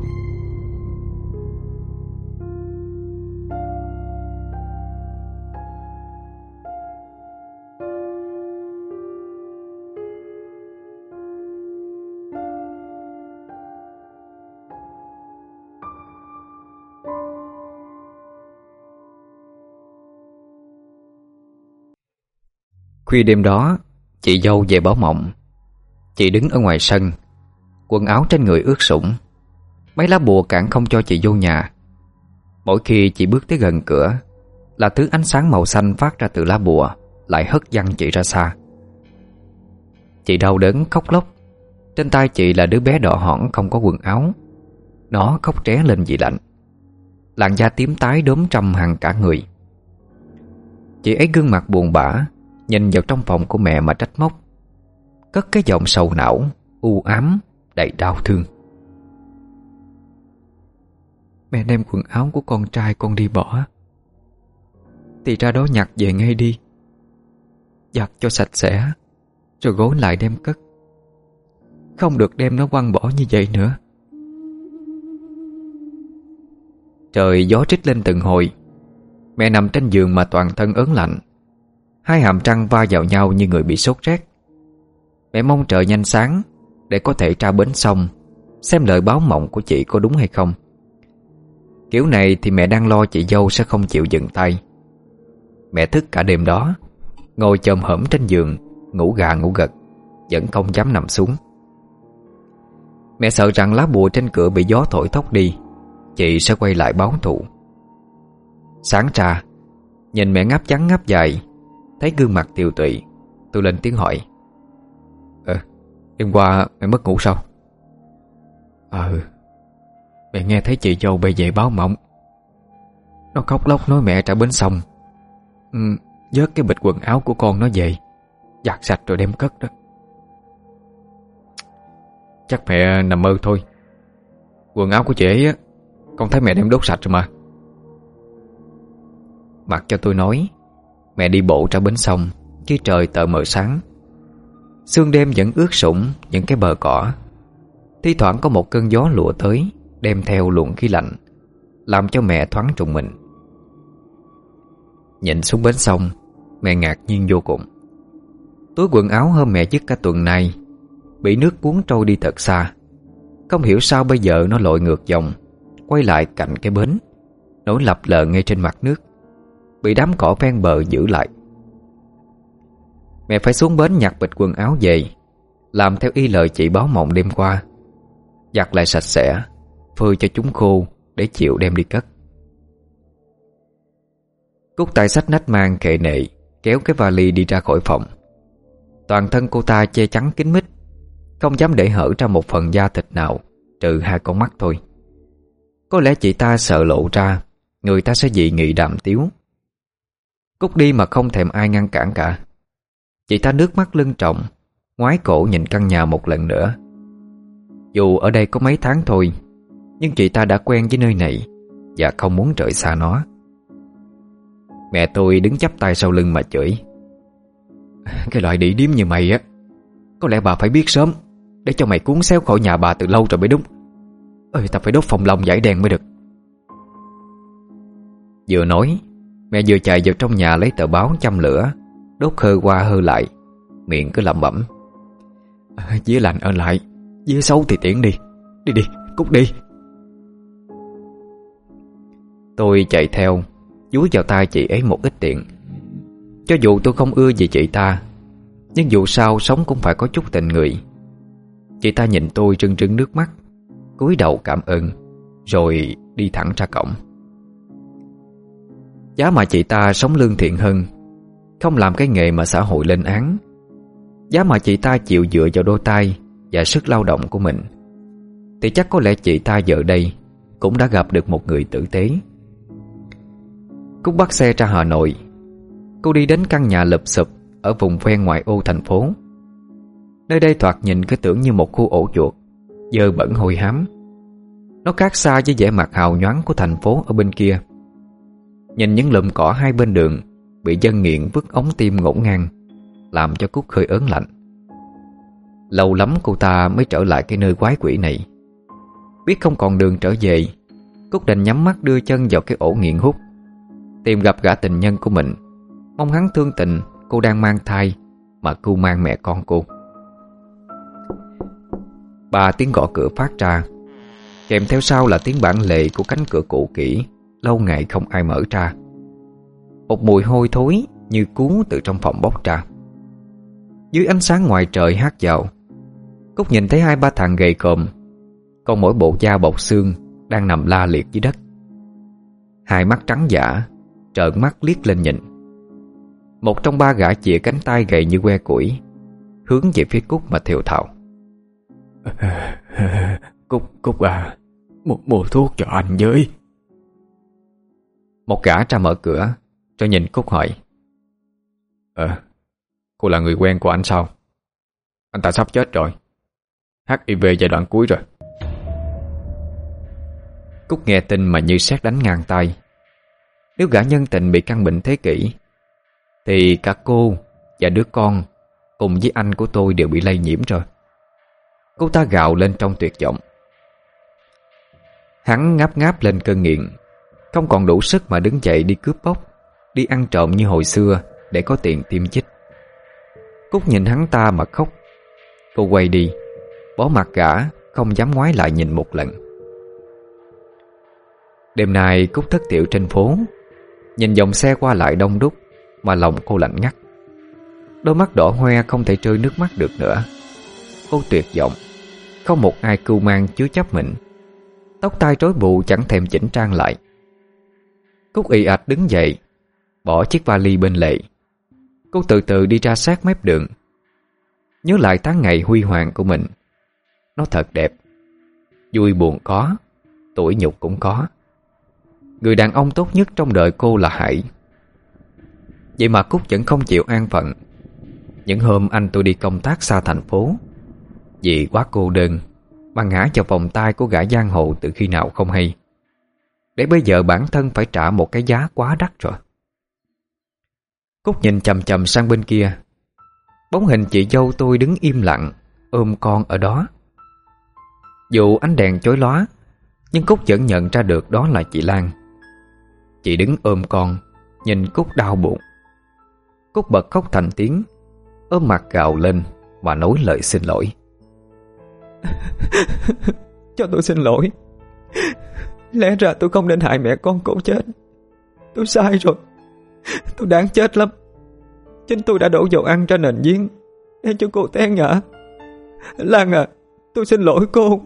Khuya đêm đó, chị dâu về báo mộng. Chị đứng ở ngoài sân, quần áo trên người ướt sũng. Mấy lá bùa cản không cho chị vô nhà. Mỗi khi chị bước tới gần cửa, là thứ ánh sáng màu xanh phát ra từ lá bùa lại hất văng chị ra xa. Chị đau đớn khóc lóc. Trên tay chị là đứa bé đỏ hỏn không có quần áo. Nó khóc tré lên vì lạnh. Làn da tím tái đốm trăm hằn cả người. Chị ấy gương mặt buồn bã, nhìn vào trong phòng của mẹ mà trách móc, cất cái giọng sầu não, u ám, đầy đau thương. Mẹ đem quần áo của con trai con đi bỏ, thì ra đó nhặt về ngay đi, giặt cho sạch sẽ, rồi gối lại đem cất. Không được đem nó quăng bỏ như vậy nữa. Trời gió trích lên từng hồi. Mẹ nằm trên giường mà toàn thân ớn lạnh. Hai hàm răng va vào nhau như người bị sốt rét. Mẹ mong trời nhanh sáng để có thể tra bến xong, xem lời báo mộng của chị có đúng hay không. Kiểu này thì mẹ đang lo chị dâu sẽ không chịu dừng tay. Mẹ thức cả đêm đó, ngồi chồm hổm trên giường, ngủ gà ngủ gật, vẫn không dám nằm xuống. Mẹ sợ rằng lá bùa trên cửa bị gió thổi tóc đi, chị sẽ quay lại báo thù. Sáng ra, nhìn mẹ ngáp trắng ngáp dài, thấy gương mặt tiều tụy, tôi lên tiếng hỏi: Ờ, đêm qua mẹ mất ngủ sao? Ờ, mẹ nghe thấy chị dâu bày về báo mộng. Nó khóc lóc nói mẹ trả bến xong, ừ, vớt cái bịch quần áo của con nó về, giặt sạch rồi đem cất đó. Chắc mẹ nằm mơ thôi. Quần áo của chị ấy á, con thấy mẹ đem đốt sạch rồi mà. Mặc cho tôi nói, mẹ đi bộ ra bến sông khi trời tờ mờ sáng. Sương đêm vẫn ướt sũng những cái bờ cỏ. Thi thoảng có một cơn gió lùa tới, đem theo luồng khí lạnh, làm cho mẹ thoáng trùng mình. Nhìn xuống bến sông, mẹ ngạc nhiên vô cùng. Túi quần áo hôm mẹ dứt cả tuần nay bị nước cuốn trôi đi thật xa. Không hiểu sao bây giờ nó lội ngược dòng, quay lại cạnh cái bến, nổi lập lờ ngay trên mặt nước, bị đám cỏ ven bờ giữ lại. Mẹ phải xuống bến nhặt bịch quần áo về, làm theo y lời chị báo mộng đêm qua, giặt lại sạch sẽ, phơi cho chúng khô để chịu đem đi cất. Cúc tay xách nách mang khệ nệ, kéo cái vali đi ra khỏi phòng. Toàn thân cô ta che chắn kín mít, không dám để hở ra một phần da thịt nào, trừ hai con mắt thôi. Có lẽ chị ta sợ lộ ra, người ta sẽ dị nghị đàm tiếu. Cúc đi mà không thèm ai ngăn cản cả. Chị ta nước mắt lưng tròng, ngoái cổ nhìn căn nhà một lần nữa. Dù ở đây có mấy tháng thôi, nhưng chị ta đã quen với nơi này và không muốn rời xa nó. Mẹ tôi đứng chắp tay sau lưng mà chửi: "Cái loại đĩ điếm như mày á, có lẽ bà phải biết sớm, để cho mày cuốn xéo khỏi nhà bà từ lâu rồi mới đúng. Ơi, ta phải đốt phòng lòng giải đèn mới được." Vừa nói, mẹ vừa chạy vào trong nhà lấy tờ báo châm lửa, đốt hơ qua hơ lại, miệng cứ lẩm bẩm: "Dế lành ở lại, dế xấu thì tiễn đi. Đi đi, cút đi." Tôi chạy theo, dúi vào tay chị ấy một ít tiền. Cho dù tôi không ưa gì chị ta, nhưng dù sao sống cũng phải có chút tình người. Chị ta nhìn tôi rưng rưng nước mắt, cúi đầu cảm ơn, rồi đi thẳng ra cổng. Giá mà chị ta sống lương thiện hơn, không làm cái nghề mà xã hội lên án. Giá mà chị ta chịu dựa vào đôi tay và sức lao động của mình, thì chắc có lẽ chị ta giờ đây cũng đã gặp được một người tử tế. Cúc bắt xe ra Hà Nội. Cô đi đến căn nhà lụp xụp ở vùng ven ngoại ô thành phố. Nơi đây thoạt nhìn cứ tưởng như một khu ổ chuột, dơ bẩn hôi hám. Nó khác xa với vẻ mặt hào nhoáng của thành phố ở bên kia. Nhìn những lùm cỏ hai bên đường bị dân nghiện vứt ống tim ngổn ngang, làm cho Cúc hơi ớn lạnh. Lâu lắm cô ta mới trở lại cái nơi quái quỷ này. Biết không còn đường trở về, Cúc đành nhắm mắt đưa chân vào cái ổ nghiện hút, tìm gặp gã tình nhân của mình, mong hắn thương tình cô đang mang thai mà cưu mang mẹ con cô. Ba tiếng gõ cửa phát ra, kèm theo sau là tiếng bản lề của cánh cửa cũ kỹ lâu ngày không ai mở ra. Một mùi hôi thối như cú từ trong phòng bốc ra. Dưới ánh sáng ngoài trời hắt vào, Cúc nhìn thấy hai ba thằng gầy còm, còn mỗi bộ da bọc xương đang nằm la liệt dưới đất. Hai mắt trắng dã, trợn mắt liếc lên nhìn. Một trong ba gã chìa cánh tay gầy như que củi, hướng về phía Cúc mà thều thào: "Cúc, Cúc à, mua, mua thuốc cho anh với." Một gã ra mở cửa, rồi nhìn Cúc hỏi: Ờ, cô là người quen của anh sao? Anh ta sắp chết rồi, hát i vê giai đoạn cuối rồi. Cúc nghe tin mà như sét đánh ngang tay. Nếu gã nhân tình bị căn bệnh thế kỷ, thì cả cô và đứa con cùng với anh của tôi đều bị lây nhiễm rồi. Cô ta gào lên trong tuyệt vọng. Hắn ngáp ngáp lên cơn nghiện, không còn đủ sức mà đứng dậy đi cướp bóc, đi ăn trộm như hồi xưa để có tiền tiêm chích. Cúc nhìn hắn ta mà khóc. Cô quay đi, bỏ mặc gã, không dám ngoái lại nhìn một lần. Đêm nay Cúc thất thiểu trên phố, nhìn dòng xe qua lại đông đúc mà lòng cô lạnh ngắt. Đôi mắt đỏ hoe không thể trơi nước mắt được nữa. Cô tuyệt vọng, không một ai cưu mang chứa chấp mình. Tóc tai rối bù chẳng thèm chỉnh trang lại. Cúc ì ạch đứng dậy, bỏ chiếc vali bên lề. Cô từ từ đi ra sát mép đường. Nhớ lại tháng ngày huy hoàng của mình. Nó thật đẹp. Vui buồn có, tủi nhục cũng có. Người đàn ông tốt nhất trong đời cô là Hải. Vậy mà Cúc vẫn không chịu an phận. Những hôm anh tôi đi công tác xa thành phố, vì quá cô đơn mà ngã vào vòng tay của gã giang hồ từ khi nào không hay, để bây giờ bản thân phải trả một cái giá quá đắt rồi. Cúc nhìn chầm chầm sang bên kia. Bóng hình chị dâu tôi đứng im lặng, ôm con ở đó. Dù ánh đèn chói lóa, nhưng Cúc vẫn nhận ra được đó là chị Lan. Chị đứng ôm con, nhìn Cúc đau buồn. Cúc bật khóc thành tiếng, ôm mặt gào lên mà nói lời xin lỗi. Cho tôi xin lỗi. Lẽ ra tôi không nên hại mẹ con cô chết. Tôi sai rồi. Tôi đáng chết lắm. Chính tôi đã đổ dầu ăn ra nền giếng để cho cô té ngã. Lan à, tôi xin lỗi cô.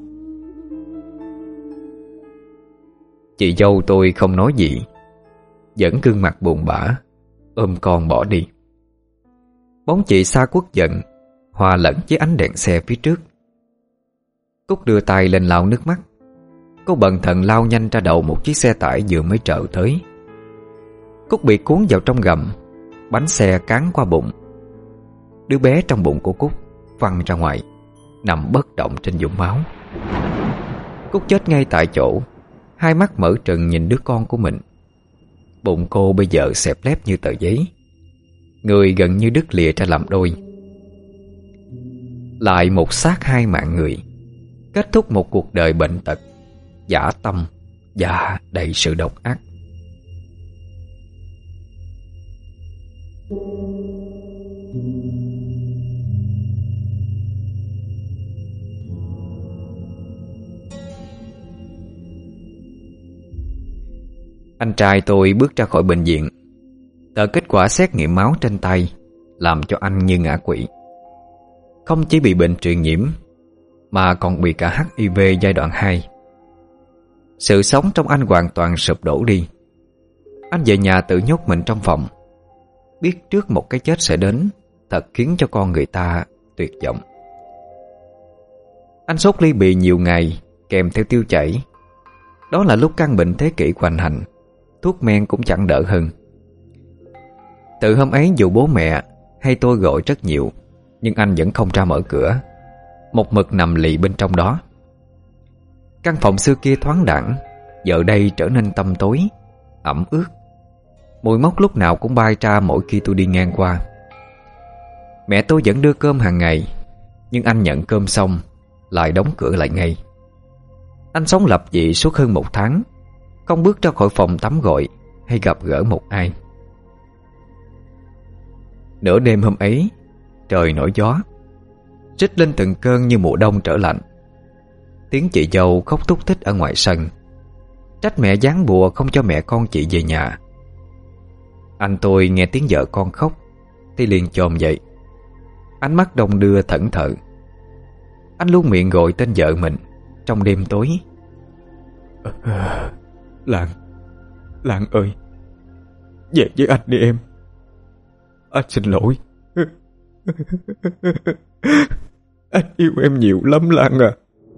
Chị dâu tôi không nói gì, vẫn gương mặt buồn bã, ôm con bỏ đi. Bóng chị xa quất giận, hòa lẫn với ánh đèn xe phía trước. Cúc đưa tay lên lau nước mắt. Cô bần thần lao nhanh ra đầu một chiếc xe tải vừa mới trợ tới. Cúc bị cuốn vào trong gầm, bánh xe cán qua bụng. Đứa bé trong bụng của Cúc văng ra ngoài, nằm bất động trên vũng máu. Cúc chết ngay tại chỗ, hai mắt mở trừng nhìn đứa con của mình. Bụng cô bây giờ xẹp lép như tờ giấy, người gần như đứt lìa ra làm đôi. Lại một xác hai mạng người, kết thúc một cuộc đời bệnh tật, dã tâm và đầy sự độc ác. Anh trai tôi bước ra khỏi bệnh viện. Tờ kết quả xét nghiệm máu trên tay làm cho anh như ngã quỵ. Không chỉ bị bệnh truyền nhiễm mà còn bị cả hát i vê giai đoạn hai. Sự sống trong anh hoàn toàn sụp đổ đi. Anh về nhà tự nhốt mình trong phòng. Biết trước một cái chết sẽ đến thật khiến cho con người ta tuyệt vọng. Anh sốt ly bì nhiều ngày kèm theo tiêu chảy. Đó là lúc căn bệnh thế kỷ hoành hành, thuốc men cũng chẳng đỡ hơn. Từ hôm ấy dù bố mẹ hay tôi gọi rất nhiều, nhưng anh vẫn không ra mở cửa, một mực nằm lì bên trong đó. Căn phòng xưa kia thoáng đãng, giờ đây trở nên tăm tối, ẩm ướt. Mùi mốc lúc nào cũng bay ra mỗi khi tôi đi ngang qua. Mẹ tôi vẫn đưa cơm hàng ngày, nhưng anh nhận cơm xong lại đóng cửa lại ngay. Anh sống lập dị suốt hơn một tháng, không bước ra khỏi phòng tắm gội hay gặp gỡ một ai. Nửa đêm hôm ấy, trời nổi gió, rít lên từng cơn như mùa đông trở lạnh. Tiếng chị dâu khóc thút thít ở ngoài sân, trách mẹ giáng bùa không cho mẹ con chị về nhà. Anh tôi nghe tiếng vợ con khóc thì liền chồm dậy, ánh mắt đong đưa thẫn thờ. Anh luôn miệng gọi tên vợ mình trong đêm tối. à, Lan, Lan ơi, về với anh đi em. Anh xin lỗi. Anh yêu em nhiều lắm Lan à.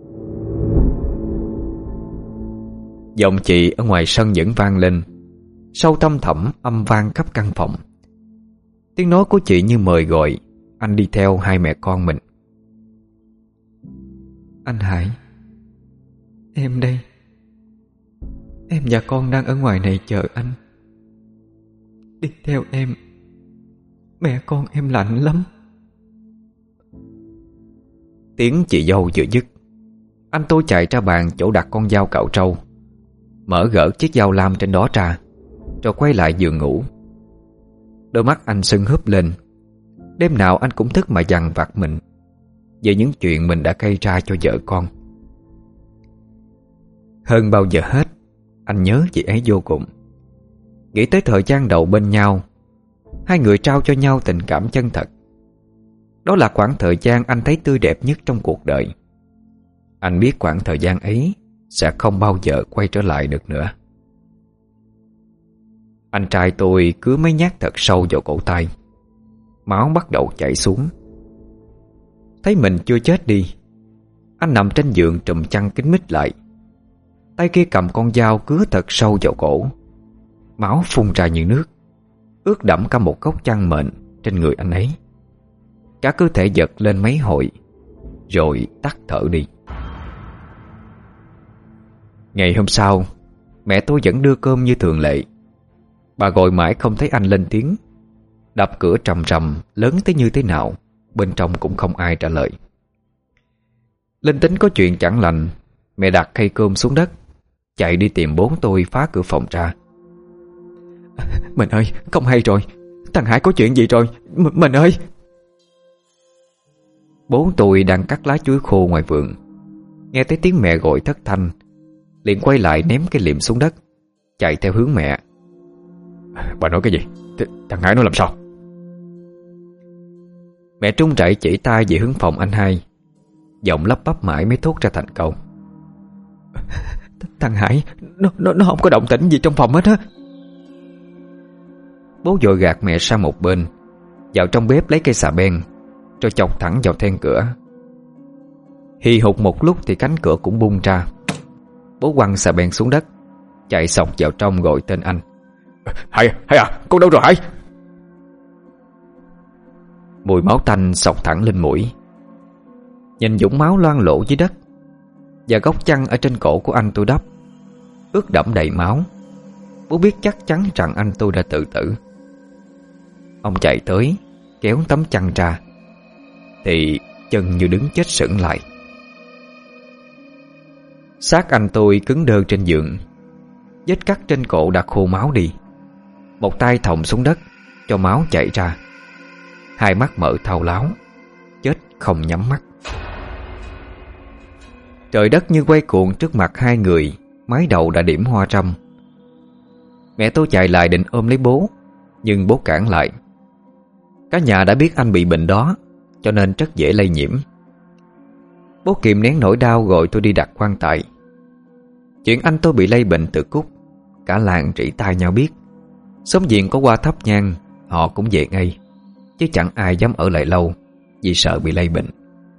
Giọng chị ở ngoài sân vẫn vang lên, sâu thăm thẳm âm vang khắp căn phòng. Tiếng nói của chị như mời gọi anh đi theo hai mẹ con mình. Anh Hải, em đây. Em và con đang ở ngoài này chờ anh. Đi theo em, mẹ con em lạnh lắm. Tiếng chị dâu vừa dứt, anh tôi chạy ra bàn chỗ đặt con dao cạo trâu, mở gỡ chiếc dao lam trên đó ra, rồi quay lại giường ngủ. Đôi mắt anh sưng húp lên. Đêm nào anh cũng thức mà dằn vặt mình về những chuyện mình đã gây ra cho vợ con. Hơn bao giờ hết, anh nhớ chị ấy vô cùng. Nghĩ tới thời gian đầu bên nhau, hai người trao cho nhau tình cảm chân thật. Đó là khoảng thời gian anh thấy tươi đẹp nhất trong cuộc đời. Anh biết khoảng thời gian ấy sẽ không bao giờ quay trở lại được nữa. Anh trai tôi cứ mấy nhát thật sâu vào cổ tay. Máu bắt đầu chảy xuống. Thấy mình chưa chết đi, anh nằm trên giường trùm chăn kín mít lại. Tay kia cầm con dao cứa thật sâu vào cổ. Máu phun ra như nước, ướt đẫm cả một góc chăn mền trên người anh ấy. Cả cơ thể giật lên mấy hồi, rồi tắt thở đi. Ngày hôm sau, mẹ tôi vẫn đưa cơm như thường lệ. Bà gọi mãi không thấy anh lên tiếng. Đập cửa trầm trầm, lớn tới như thế nào, bên trong cũng không ai trả lời. Linh tính có chuyện chẳng lành, mẹ đặt khay cơm xuống đất, chạy đi tìm bố tôi phá cửa phòng ra. Mình ơi, không hay rồi. Thằng Hải có chuyện gì rồi M- Mình ơi. Bố tôi đang cắt lá chuối khô ngoài vườn, nghe thấy tiếng mẹ gọi thất thanh, liền quay lại ném cái liệm xuống đất, chạy theo hướng mẹ. Bà nói cái gì? Th- Thằng Hải nó làm sao? Mẹ trung chạy chỉ tay về hướng phòng anh hai, giọng lắp bắp mãi mới thốt ra thành câu. Thằng Hải nó, nó, nó không có động tĩnh gì trong phòng hết á. Bố vội gạt mẹ sang một bên, vào trong bếp lấy cây xà beng, rồi chọc thẳng vào then cửa. Hì hục một lúc thì cánh cửa cũng bung ra. Bố quăng xà beng xuống đất, chạy sộc vào trong gọi tên anh. Hải, Hải à, con đâu rồi Hải? Mùi máu tanh xộc thẳng lên mũi. Nhìn vũng máu loang lổ dưới đất, và góc chăn ở trên cổ của anh tôi đắp ướt đẫm đầy máu, bố biết chắc chắn rằng anh tôi đã tự tử. Ông chạy tới kéo tấm chăn ra, thì chân như đứng chết sững lại. Xác anh tôi cứng đơ trên giường, vết cắt trên cổ đã khô máu đi. Một tay thòng xuống đất cho máu chảy ra. Hai mắt mở thao láo, chết không nhắm mắt. Trời đất như quay cuồng trước mặt hai người, mái đầu đã điểm hoa râm. Mẹ tôi chạy lại định ôm lấy bố, nhưng bố cản lại. Cả nhà đã biết anh bị bệnh đó, cho nên rất dễ lây nhiễm. Bố kìm nén nỗi đau gọi tôi đi đặt quan tài. Chuyện anh tôi bị lây bệnh từ Cúc, cả làng rỉ tai nhau biết. Xóm giềng có qua thắp nhang, họ cũng về ngay, chứ chẳng ai dám ở lại lâu vì sợ bị lây bệnh.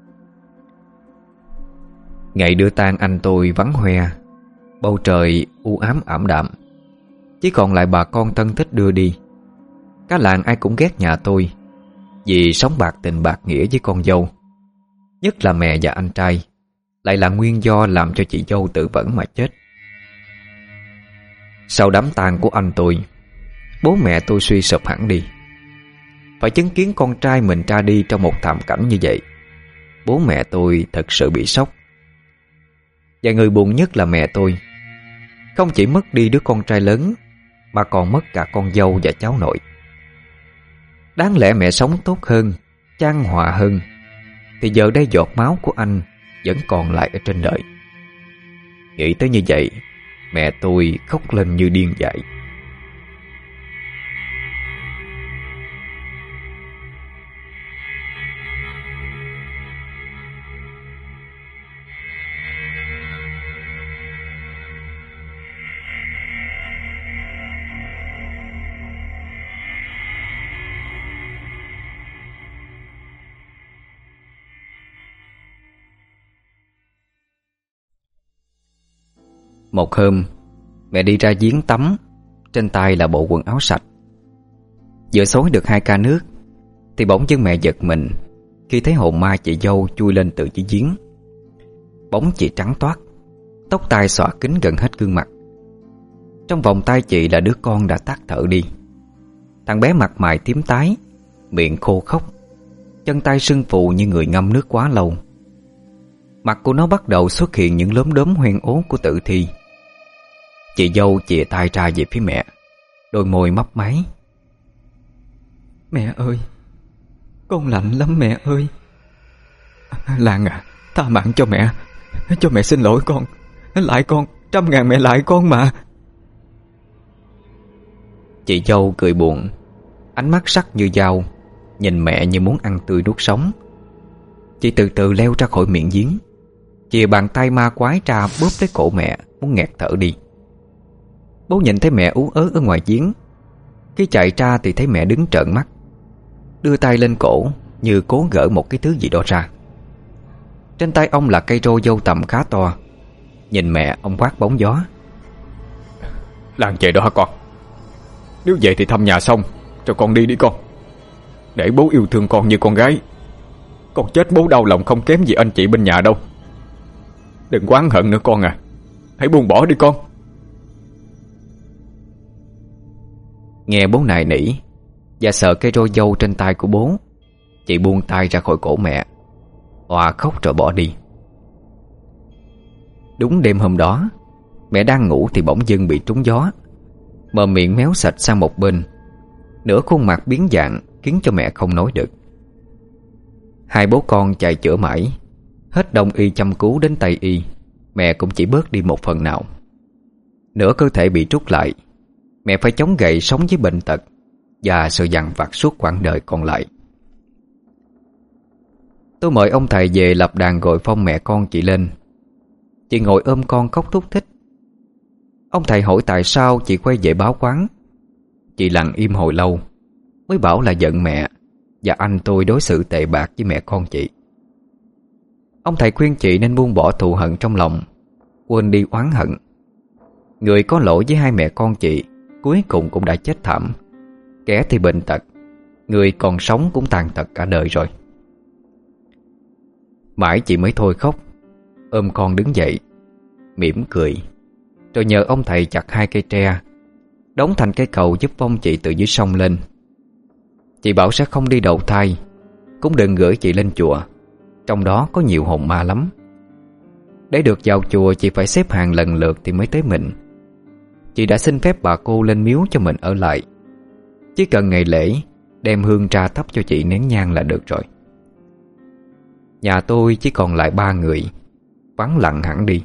Ngày đưa tang anh tôi vắng hoe, bầu trời u ám ảm đạm, chỉ còn lại bà con thân thích đưa đi. Cả làng ai cũng ghét nhà tôi vì sống bạc tình bạc nghĩa với con dâu. Nhất là mẹ và anh trai, lại là nguyên do làm cho chị dâu tự vẫn mà chết. Sau đám tang của anh tôi, bố mẹ tôi suy sụp hẳn đi. Phải chứng kiến con trai mình ra đi trong một thảm cảnh như vậy, bố mẹ tôi thật sự bị sốc. Và người buồn nhất là mẹ tôi. Không chỉ mất đi đứa con trai lớn, mà còn mất cả con dâu và cháu nội. Đáng lẽ mẹ sống tốt hơn, chan hòa hơn, thì giờ đây giọt máu của anh vẫn còn lại ở trên đời. Nghĩ tới như vậy, mẹ tôi khóc lên như điên dại. Một hôm, mẹ đi ra giếng tắm, trên tay là bộ quần áo sạch. Vừa xối được hai ca nước, thì bỗng dưng mẹ giật mình khi thấy hồn ma chị dâu chui lên từ dưới giếng. Bóng chị trắng toát, tóc tai xõa kín gần hết gương mặt. Trong vòng tay chị là đứa con đã tắt thở đi. Thằng bé mặt mày tím tái, miệng khô khốc, chân tay sưng phù như người ngâm nước quá lâu. Mặt của nó bắt đầu xuất hiện những lốm đốm hoen ố của tử thi. Chị dâu chìa tay ra về phía mẹ, đôi môi mấp máy. Mẹ ơi, con lạnh lắm mẹ ơi. Lan à, tha mạng cho mẹ. Cho mẹ xin lỗi con. Lại con, trăm ngàn mẹ lại con mà. Chị dâu cười buồn, ánh mắt sắc như dao, nhìn mẹ như muốn ăn tươi nuốt sống. Chị từ từ leo ra khỏi miệng giếng, chìa bàn tay ma quái ra bóp lấy cổ mẹ, muốn nghẹt thở đi. Bố nhìn thấy mẹ ú ớ ở ngoài giếng. Khi chạy ra thì thấy mẹ đứng trợn mắt, đưa tay lên cổ như cố gỡ một cái thứ gì đó ra. Trên tay ông là cây rô dâu tầm khá to. Nhìn mẹ, ông quát bóng gió. Lan về đó hả con? Nếu vậy thì thăm nhà xong rồi con đi đi con. Để bố yêu thương con như con gái. Con chết bố đau lòng không kém gì anh chị bên nhà đâu. Đừng oán hận nữa con à. Hãy buông bỏ đi con. Nghe bố nài nỉ và sợ cây roi dâu trên tay của bố, chị buông tay ra khỏi cổ mẹ, òa khóc rồi bỏ đi. Đúng đêm hôm đó, mẹ đang ngủ thì bỗng dưng bị trúng gió, mờ miệng méo sạch sang một bên, nửa khuôn mặt biến dạng khiến cho mẹ không nói được. Hai bố con chạy chữa mãi, hết đông y chăm cứu đến tây y, mẹ cũng chỉ bớt đi một phần nào. Nửa cơ thể bị trút lại, mẹ phải chống gậy sống với bệnh tật và sự dằn vặt suốt quãng đời còn lại. Tôi mời ông thầy về lập đàn gọi phong mẹ con chị lên. Chị ngồi ôm con khóc thút thít. Ông thầy hỏi tại sao chị quay về báo quán. Chị lặng im hồi lâu, mới bảo là giận mẹ và anh tôi đối xử tệ bạc với mẹ con chị. Ông thầy khuyên chị nên buông bỏ thù hận trong lòng, quên đi oán hận. Người có lỗi với hai mẹ con chị cuối cùng cũng đã chết thảm. Kẻ thì bệnh tật, Người còn sống cũng tàn tật cả đời rồi. Mãi chị mới thôi khóc, ôm con đứng dậy, mỉm cười, rồi nhờ ông thầy chặt hai cây tre, đóng thành cây cầu giúp vong chị từ dưới sông lên. Chị bảo sẽ không đi đầu thai, cũng đừng gửi chị lên chùa, trong đó có nhiều hồn ma lắm. Để được vào chùa chị phải xếp hàng lần lượt thì mới tới mình. Chị đã xin phép bà cô lên miếu cho mình ở lại. Chỉ cần ngày lễ đem hương trà thắp cho chị nén nhang là được rồi. Nhà tôi chỉ còn lại ba người, vắng lặng hẳn đi.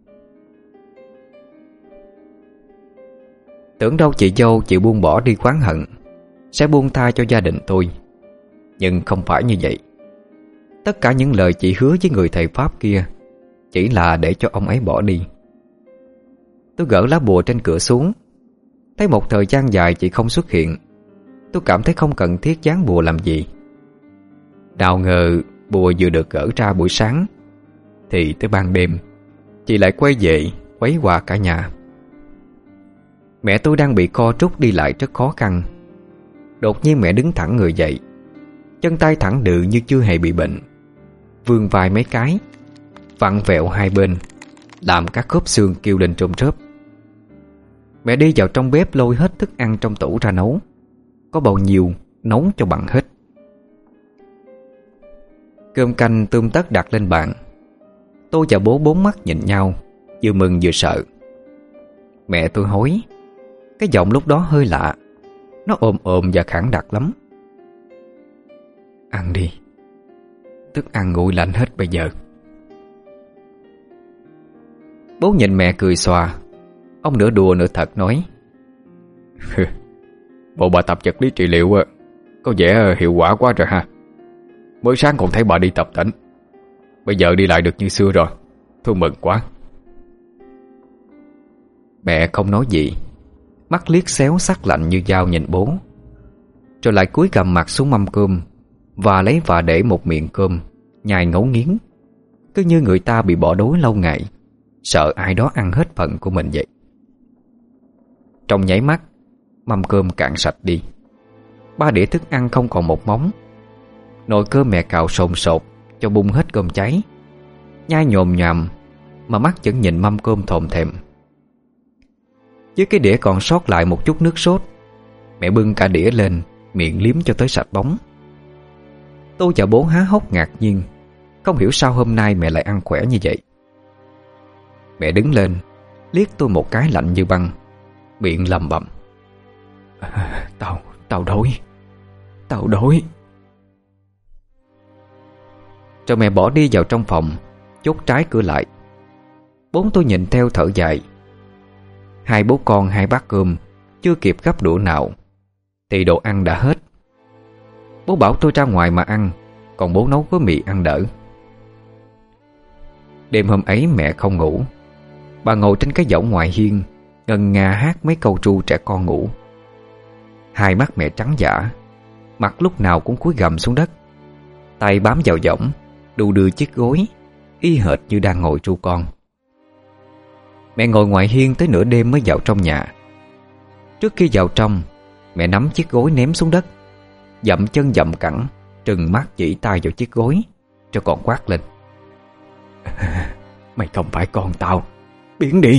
Tưởng đâu chị dâu chịu buông bỏ đi oán hận, sẽ buông tha cho gia đình tôi. Nhưng không phải như vậy. Tất cả những lời chị hứa với người thầy Pháp kia chỉ là để cho ông ấy bỏ đi. Tôi gỡ lá bùa trên cửa xuống. Thấy một thời gian dài chị không xuất hiện, tôi cảm thấy không cần thiết dán bùa làm gì. Nào ngờ bùa vừa được gỡ ra buổi sáng thì tới ban đêm chị lại quay về quấy quà cả nhà. Mẹ tôi đang bị co trúc đi lại rất khó khăn. Đột nhiên mẹ đứng thẳng người dậy, chân tay thẳng đự như chưa hề bị bệnh, vươn vai mấy cái, vặn vẹo hai bên, làm các khớp xương kêu lên trôm trớp. Mẹ đi vào trong bếp lôi hết thức ăn trong tủ ra nấu. Có bao nhiêu nấu cho bằng hết. Cơm canh tươm tất đặt lên bàn. Tôi và bố bốn mắt nhìn nhau, vừa mừng vừa sợ. Mẹ tôi hối. Cái giọng lúc đó hơi lạ, nó ồm ồm và khản đặc lắm. Ăn đi, thức ăn nguội lạnh hết bây giờ. Bố nhìn mẹ cười xòa. Ông nửa đùa nửa thật nói: bộ bà tập vật lý trị liệu có vẻ hiệu quả quá rồi ha. Mới sáng còn thấy bà đi tập tễnh, bây giờ đi lại được như xưa rồi. Tôi mừng quá. Mẹ không nói gì, mắt liếc xéo sắc lạnh như dao nhìn bố, rồi lại cúi gằm mặt xuống mâm cơm và lấy và để một miệng cơm nhai ngấu nghiến, cứ như người ta bị bỏ đói lâu ngày, sợ ai đó ăn hết phần của mình vậy. Trong nháy mắt, mâm cơm cạn sạch đi. Ba đĩa thức ăn không còn một móng. Nồi cơm mẹ cạo sồn sột cho bung hết cơm cháy, nhai nhồm nhòm mà mắt vẫn nhìn mâm cơm thòm thèm. Dưới cái đĩa còn sót lại một chút nước sốt, mẹ bưng cả đĩa lên, miệng liếm cho tới sạch bóng. Tôi và bố há hốc ngạc nhiên, không hiểu sao hôm nay mẹ lại ăn khỏe như vậy. Mẹ đứng lên, liếc tôi một cái lạnh như băng, miệng lầm bầm: à, Tao, tao đói Tao đói Rồi mẹ bỏ đi vào trong phòng, chốt trái cửa lại. Bốn tôi nhìn theo thở dài. Hai bố con hai bát cơm chưa kịp gắp đũa nào thì đồ ăn đã hết. Bố bảo tôi ra ngoài mà ăn, còn bố nấu gói mì ăn đỡ. Đêm hôm ấy mẹ không ngủ. Bà ngồi trên cái võng ngoài hiên, ngân nga hát mấy câu ru trẻ con ngủ. Hai mắt mẹ trắng dã, mặt lúc nào cũng cúi gằm xuống đất, tay bám vào võng, đu đưa chiếc gối, y hệt như đang ngồi ru con. Mẹ ngồi ngoài hiên tới nửa đêm mới vào trong nhà. Trước khi vào trong, mẹ nắm chiếc gối ném xuống đất, dậm chân dậm cẳng, trừng mắt chỉ tay vào chiếc gối, cho còn quát lên: Mày không phải con tao, biến đi.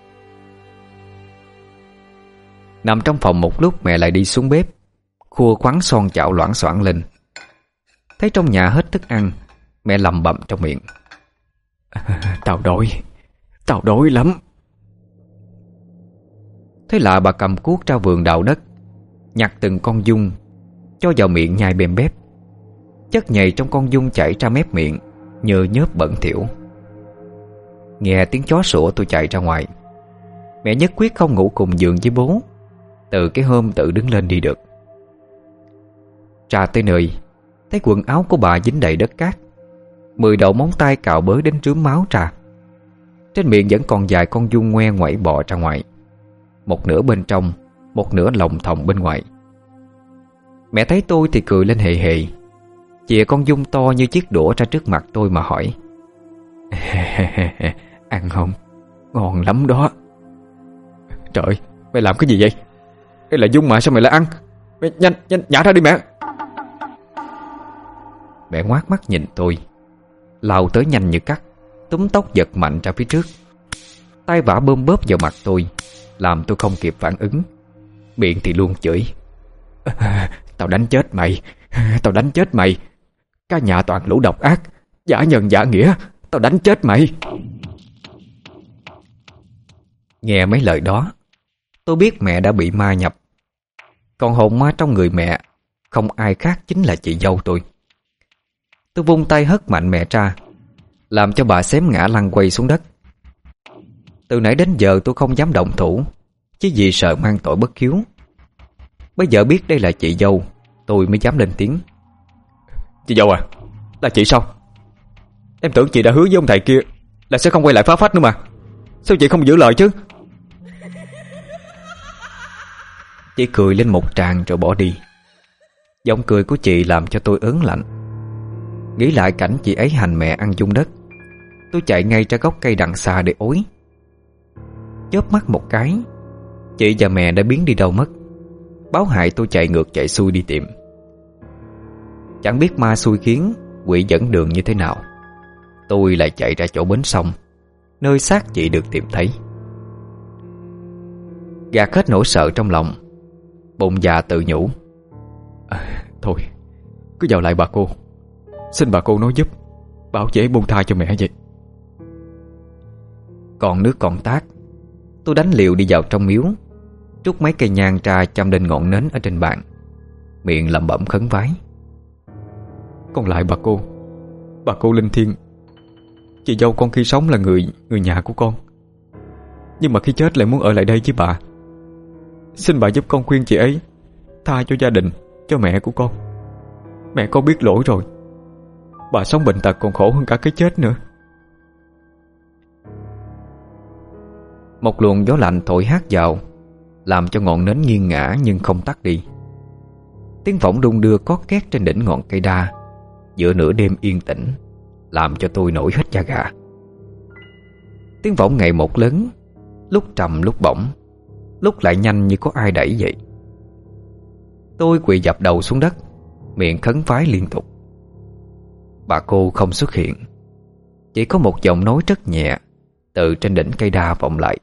Nằm trong phòng một lúc mẹ lại đi xuống bếp, khua khoắn son chảo loảng xoảng lên. Thấy trong nhà hết thức ăn, mẹ lầm bầm trong miệng: Tao đói, tao đói lắm. Thế là bà cầm cuốc ra vườn đào đất, nhặt từng con giun, cho vào miệng nhai bem bép. Chất nhầy trong con giun chảy ra mép miệng, nhờ nhớp bẩn thỉu. Nghe tiếng chó sủa tôi chạy ra ngoài. Mẹ nhất quyết không ngủ cùng giường với bố, từ cái hôm tự đứng lên đi được. Ra tới nơi, thấy quần áo của bà dính đầy đất cát, mười đầu móng tay cào bới đến rướm máu ra. Trên miệng vẫn còn vài con giun ngoe ngoẩy bò ra ngoài, một nửa bên trong, một nửa lồng thòng bên ngoài. Mẹ thấy tôi thì cười lên hề hề, chìa con giun to như chiếc đũa ra trước mặt tôi mà hỏi: Ăn không? Ngon lắm đó. Trời, mày làm cái gì vậy? Đây là giun mà sao mày lại ăn? Mày nhanh, nhanh nhả ra đi mẹ. Mẹ ngoác mắt nhìn tôi, lao tới nhanh như cắt, túm tóc giật mạnh ra phía trước. Tay vả bơm bóp vào mặt tôi, làm tôi không kịp phản ứng. Miệng thì luôn chửi: Tao đánh chết mày, tao đánh chết mày. Cả nhà toàn lũ độc ác, giả nhân giả nghĩa, tao đánh chết mày. Nghe mấy lời đó, tôi biết mẹ đã bị ma nhập. Còn hồn ma trong người mẹ không ai khác chính là chị dâu tôi. Tôi vung tay hất mạnh mẹ ra, làm cho bà xém ngã lăn quay xuống đất. Từ nãy đến giờ tôi không dám động thủ, chỉ vì sợ mang tội bất hiếu. Bây giờ biết đây là chị dâu, tôi mới dám lên tiếng: Chị dâu à, là chị sao? Em tưởng chị đã hứa với ông thầy kia là sẽ không quay lại phá phách nữa mà. Sao chị không giữ lời chứ? Chị cười lên một tràng rồi bỏ đi. Giọng cười của chị làm cho tôi ớn lạnh. Nghĩ lại cảnh chị ấy hành mẹ ăn chung đất, tôi chạy ngay ra gốc cây đằng xa để ối. Chớp mắt một cái, chị và mẹ đã biến đi đâu mất. Báo hại tôi chạy ngược chạy xuôi đi tìm. Chẳng biết ma xui khiến, quỷ dẫn đường như thế nào, tôi lại chạy ra chỗ bến sông, nơi xác chị được tìm thấy. Gạt hết nỗi sợ trong lòng, bụng già tự nhủ: à, Thôi, cứ vào lại bà cô. Xin bà cô nói giúp, bảo chế buông tha cho mẹ vậy. Còn nước còn tát, tôi đánh liều đi vào trong miếu, trút mấy cây nhang ra châm lên ngọn nến ở trên bàn, miệng lẩm bẩm khấn vái: Con lại bà cô, bà cô linh thiêng. Chị dâu con khi sống là người người nhà của con, nhưng mà khi chết lại muốn ở lại đây với bà. Xin bà giúp con khuyên chị ấy tha cho gia đình, cho mẹ của con. Mẹ con biết lỗi rồi, bà sống bệnh tật còn khổ hơn cả cái chết nữa. Một luồng gió lạnh thổi hắt vào, làm cho ngọn nến nghiêng ngã nhưng không tắt đi. Tiếng võng đung đưa cót két trên đỉnh ngọn cây đa giữa nửa đêm yên tĩnh, làm cho tôi nổi hết da gà. Tiếng võng ngày một lớn, lúc trầm lúc bổng, lúc lại nhanh như có ai đẩy vậy. Tôi quỳ dập đầu xuống đất, miệng khấn vái liên tục. Bà cô không xuất hiện, chỉ có một giọng nói rất nhẹ từ trên đỉnh cây đa vọng lại: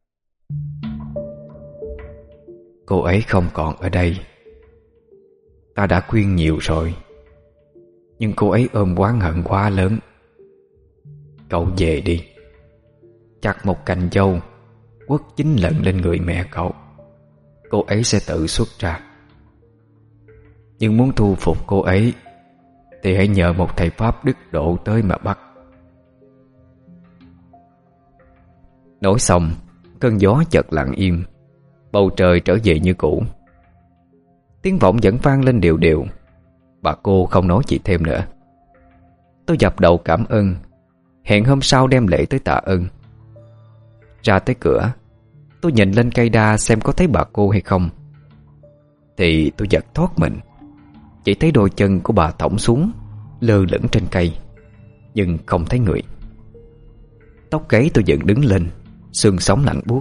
Cô ấy không còn ở đây. Ta đã khuyên nhiều rồi, nhưng cô ấy ôm oán hận quá lớn. Cậu về đi, chặt một cành dâu, quất chín lần lên người mẹ cậu, cô ấy sẽ tự xuất ra. Nhưng muốn thu phục cô ấy thì hãy nhờ một thầy pháp đức độ tới mà bắt. Nói xong, cơn gió chợt lặng im, bầu trời trở về như cũ. Tiếng vọng vẫn vang lên đều đều. Bà cô không nói gì thêm nữa. Tôi dập đầu cảm ơn, hẹn hôm sau đem lễ tới tạ ơn. Ra tới cửa, tôi nhìn lên cây đa xem có thấy bà cô hay không. Thì tôi giật thoát mình, chỉ thấy đôi chân của bà thõng xuống, lơ lửng trên cây, nhưng không thấy người. Tóc gáy tôi dựng đứng lên, xương sống lạnh buốt.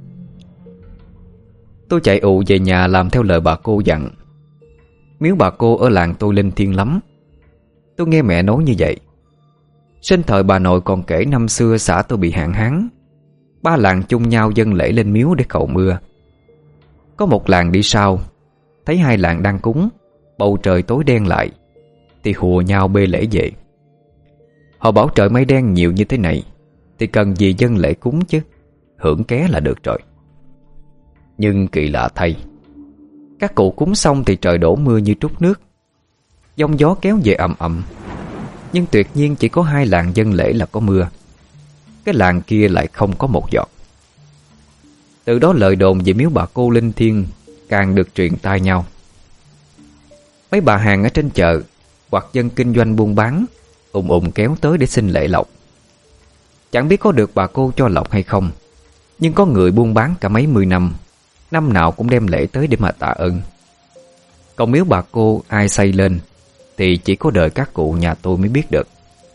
Tôi chạy ù về nhà làm theo lời bà cô dặn. Miếu bà cô ở làng tôi linh thiêng lắm. Tôi nghe mẹ nói như vậy. Sinh thời bà nội còn kể năm xưa xã tôi bị hạn hán, ba làng chung nhau dâng lễ lên miếu để cầu mưa. Có một làng đi sau, thấy hai làng đang cúng, bầu trời tối đen lại, thì hùa nhau bê lễ về. Họ bảo trời mây đen nhiều như thế này thì cần gì dâng lễ cúng chứ, hưởng ké là được rồi. Nhưng kỳ lạ thay, các cụ cúng xong thì trời đổ mưa như trút nước, giông gió kéo về ầm ầm. Nhưng tuyệt nhiên chỉ có hai làng dâng lễ là có mưa, cái làng kia lại không có một giọt. Từ đó lời đồn về miếu bà cô linh thiêng càng được truyền tai nhau. Mấy bà hàng ở trên chợ hoặc dân kinh doanh buôn bán ùn ùn kéo tới để xin lễ lộc. Chẳng biết có được bà cô cho lộc hay không, nhưng có người buôn bán cả mấy mươi năm, năm nào cũng đem lễ tới để mà tạ ơn. Còn miếu bà cô ai xây lên thì chỉ có đời các cụ nhà tôi mới biết được.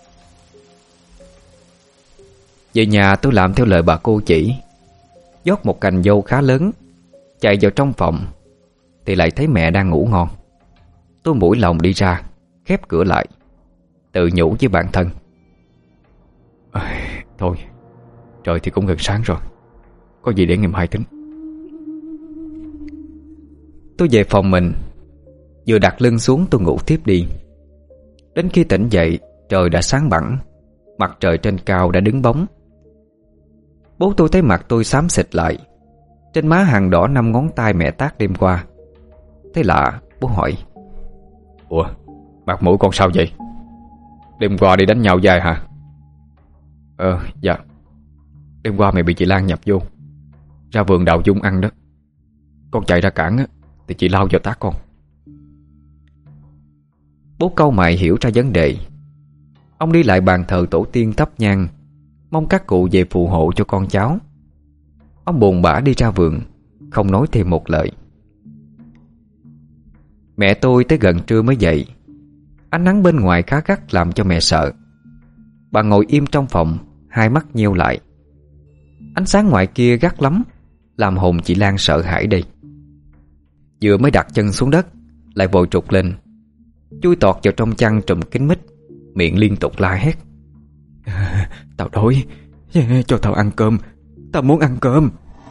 Về nhà tôi làm theo lời bà cô chỉ, dốt một cành dâu khá lớn, chạy vào trong phòng thì lại thấy mẹ đang ngủ ngon. Tôi mũi lòng đi ra, khép cửa lại, tự nhủ với bản thân. À, thôi, trời thì cũng gần sáng rồi, có gì để ngày mai tính. Tôi về phòng mình, vừa đặt lưng xuống tôi ngủ tiếp đi. Đến khi tỉnh dậy, trời đã sáng bẵng, mặt trời trên cao đã đứng bóng. Bố tôi thấy mặt tôi xám xịt lại, trên má hằn đỏ năm ngón tay mẹ tát đêm qua. Thế lạ, bố hỏi: Ủa, mặt mũi con sao vậy? Đêm qua đi đánh nhau dài hả? Ờ, dạ. Đêm qua mẹ bị chị Lan nhập vô, ra vườn đào dung ăn đó. Con chạy ra cản á, thì chị lao vào tát con. Bố cau mày hiểu ra vấn đề. Ông đi lại bàn thờ tổ tiên thắp nhang, mong các cụ về phù hộ cho con cháu. Ông buồn bã đi ra vườn, không nói thêm một lời. Mẹ tôi tới gần trưa mới dậy. Ánh nắng bên ngoài khá gắt làm cho mẹ sợ. Bà ngồi im trong phòng, hai mắt nheo lại. Ánh sáng ngoài kia gắt lắm, làm hồn chị Lan sợ hãi đây. Vừa mới đặt chân xuống đất, lại vội trục lên, chui tọt vào trong chăn trùm kín mít, miệng liên tục la hét: Tao đói, cho tao ăn cơm, tao muốn ăn cơm.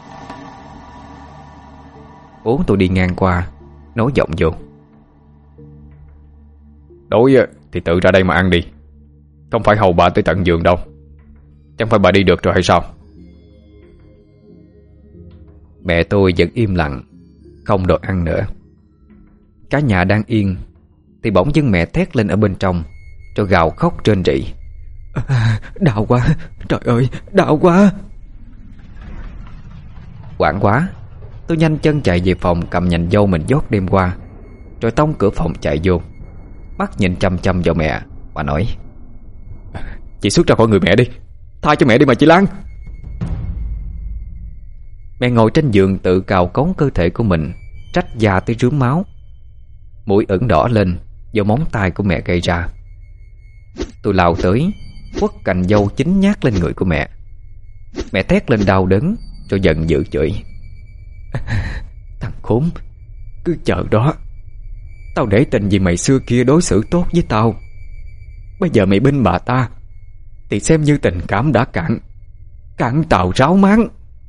Bố tôi đi ngang qua, nói giọng vô: Đói thì tự ra đây mà ăn đi, không phải hầu bà tới tận giường đâu. Chẳng phải bà đi được rồi hay sao? Mẹ tôi vẫn im lặng, không đòi ăn nữa. Cả nhà đang yên thì bỗng dưng mẹ thét lên ở bên trong, rồi gào khóc rên rỉ: à, Đau quá, trời ơi, đau quá. Hoảng quá, tôi nhanh chân chạy về phòng, cầm nhành dâu mình dốt đêm qua, rồi tông cửa phòng chạy vô, mắt nhìn chăm chăm vào mẹ và nói: Chị xuất ra khỏi người mẹ đi, tha cho mẹ đi mà chị Lan. Mẹ ngồi trên giường tự cào cống cơ thể của mình, rách da tới rướm máu. Mũi ửng đỏ lên do móng tay của mẹ gây ra. Tôi lao tới, quất cành dâu chín nhát lên người của mẹ. Mẹ thét lên đau đớn, rồi giận dữ chửi: Thằng khốn, cứ chờ đó. Tao để tình vì mày xưa kia đối xử tốt với tao. Bây giờ mày binh bà ta, thì xem như tình cảm đã cạn, cạn tàu ráo máng.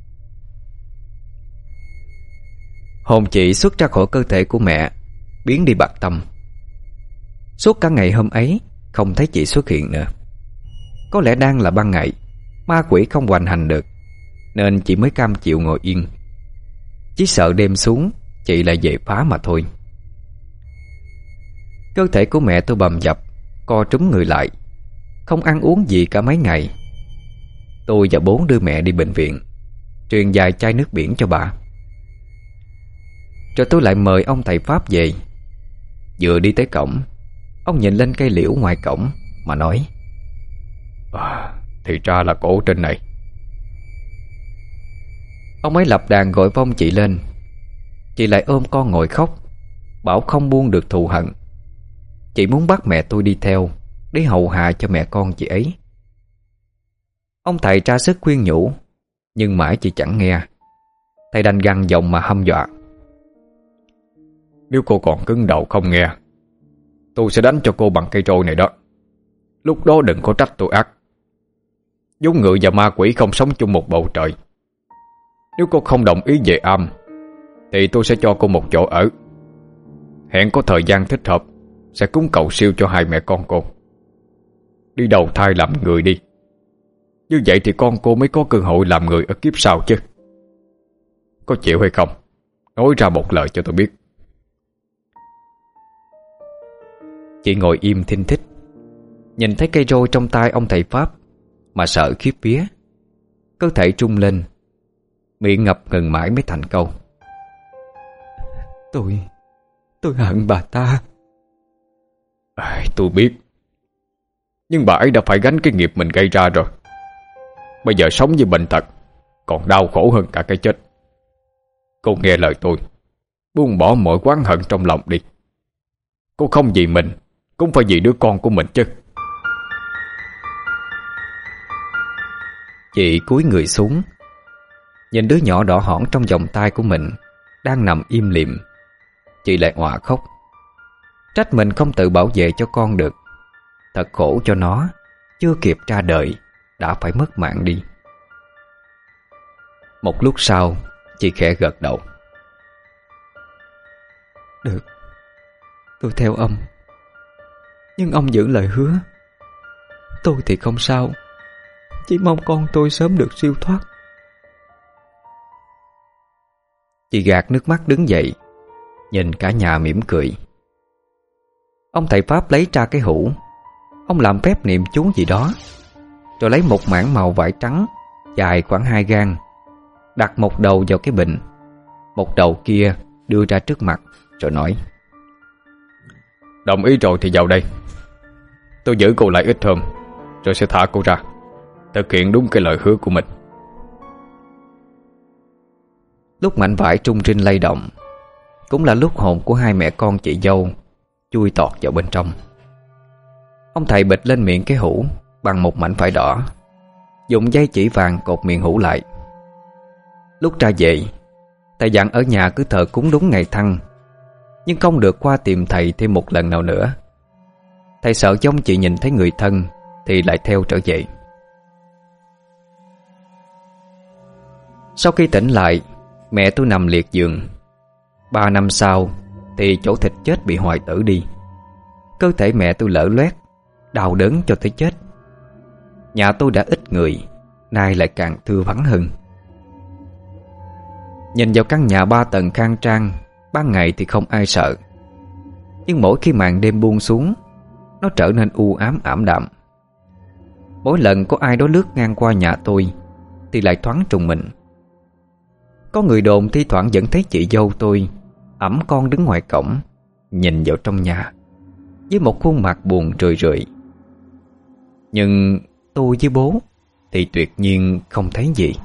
Hồn chị xuất ra khỏi cơ thể của mẹ, biến đi bặt tâm. Suốt cả ngày hôm ấy không thấy chị xuất hiện nữa. Có lẽ đang là ban ngày, ma quỷ không hoành hành được, nên chị mới cam chịu ngồi yên. Chỉ sợ đêm xuống chị lại về phá mà thôi. Cơ thể của mẹ tôi bầm dập, co trúm người lại, không ăn uống gì cả mấy ngày. Tôi và bố đưa mẹ đi bệnh viện, truyền vài chai nước biển cho bà. Rồi tôi lại mời ông thầy Pháp về. Vừa đi tới cổng, ông nhìn lên cây liễu ngoài cổng mà nói: à, Thì ra là cổ trên này. Ông ấy lập đàn gọi vong chị lên. Chị lại ôm con ngồi khóc, bảo không buông được thù hận. Chị muốn bắt mẹ tôi đi theo, để hầu hạ cho mẹ con chị ấy. Ông thầy ra sức khuyên nhủ, nhưng mãi chị chẳng nghe. Thầy đành gằn giọng mà hăm dọa: Nếu cô còn cứng đầu không nghe, tôi sẽ đánh cho cô bằng cây trôi này đó. Lúc đó đừng có trách tôi ác. Vốn ngựa và ma quỷ không sống chung một bầu trời. Nếu cô không đồng ý về am, thì tôi sẽ cho cô một chỗ ở. Hẹn có thời gian thích hợp, sẽ cúng cầu siêu cho hai mẹ con cô. Đi đầu thai làm người đi. Như vậy thì con cô mới có cơ hội làm người ở kiếp sau chứ. Có chịu hay không? Nói ra một lời cho tôi biết. Chị ngồi im thinh thích, nhìn thấy cây roi trong tay ông thầy Pháp mà sợ khiếp vía. Cơ thể trung lên, miệng ngập ngừng mãi mới thành câu: Tôi, tôi hận bà ta. à, Tôi biết. Nhưng bà ấy đã phải gánh cái nghiệp mình gây ra rồi. Bây giờ sống với bệnh tật còn đau khổ hơn cả cái chết. Cô nghe lời tôi, buông bỏ mọi oán hận trong lòng đi. Cô không vì mình, cũng phải vì đứa con của mình chứ. Chị cúi người xuống, nhìn đứa nhỏ đỏ hỏn trong vòng tay của mình đang nằm im lìm. Chị lại òa khóc, trách mình không tự bảo vệ cho con được. Thật khổ cho nó, chưa kịp ra đời đã phải mất mạng đi. Một lúc sau, chị khẽ gật đầu. Được, tôi theo ông. Nhưng ông giữ lời hứa. Tôi thì không sao, chỉ mong con tôi sớm được siêu thoát. Chị gạt nước mắt đứng dậy, nhìn cả nhà mỉm cười. Ông thầy Pháp lấy ra cái hũ. Ông làm phép niệm chú gì đó, rồi lấy một mảng màu vải trắng dài khoảng hai gang, đặt một đầu vào cái bình, một đầu kia đưa ra trước mặt, rồi nói: Đồng ý rồi thì vào đây. Tôi giữ cô lại ít hôm, rồi sẽ thả cô ra, thực hiện đúng cái lời hứa của mình. Lúc mảnh vải trung rinh lay động, cũng là lúc hồn của hai mẹ con chị dâu chui tọt vào bên trong. Ông thầy bịch lên miệng cái hũ bằng một mảnh vải đỏ, dùng dây chỉ vàng cột miệng hũ lại. Lúc ra về, thầy dặn ở nhà cứ thờ cúng đúng ngày thăng, nhưng không được qua tìm thầy thêm một lần nào nữa. Thầy sợ giống chị nhìn thấy người thân thì lại theo trở về. Sau khi tỉnh lại, mẹ tôi nằm liệt giường. Ba năm sau thì chỗ thịt chết bị hoại tử đi. Cơ thể mẹ tôi lở loét, đau đớn cho tới chết. Nhà tôi đã ít người, nay lại càng thưa vắng hơn. Nhìn vào căn nhà ba tầng khang trang, ban ngày thì không ai sợ, nhưng mỗi khi màn đêm buông xuống, nó trở nên u ám ảm đạm. Mỗi lần có ai đó lướt ngang qua nhà tôi thì lại thoáng trùng mình. Có người đồn thi thoảng vẫn thấy chị dâu tôi ẵm con đứng ngoài cổng, nhìn vào trong nhà với một khuôn mặt buồn rười rượi. Nhưng tôi với bố thì tuyệt nhiên không thấy gì.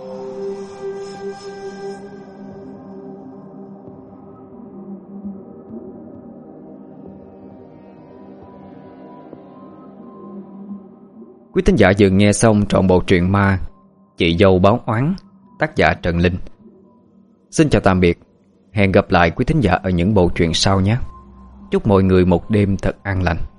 Quý thính giả vừa nghe xong trọn bộ truyện ma Chị dâu báo oán, tác giả Trần Linh. Xin chào tạm biệt. Hẹn gặp lại quý thính giả ở những bộ truyện sau nhé. Chúc mọi người một đêm thật an lành.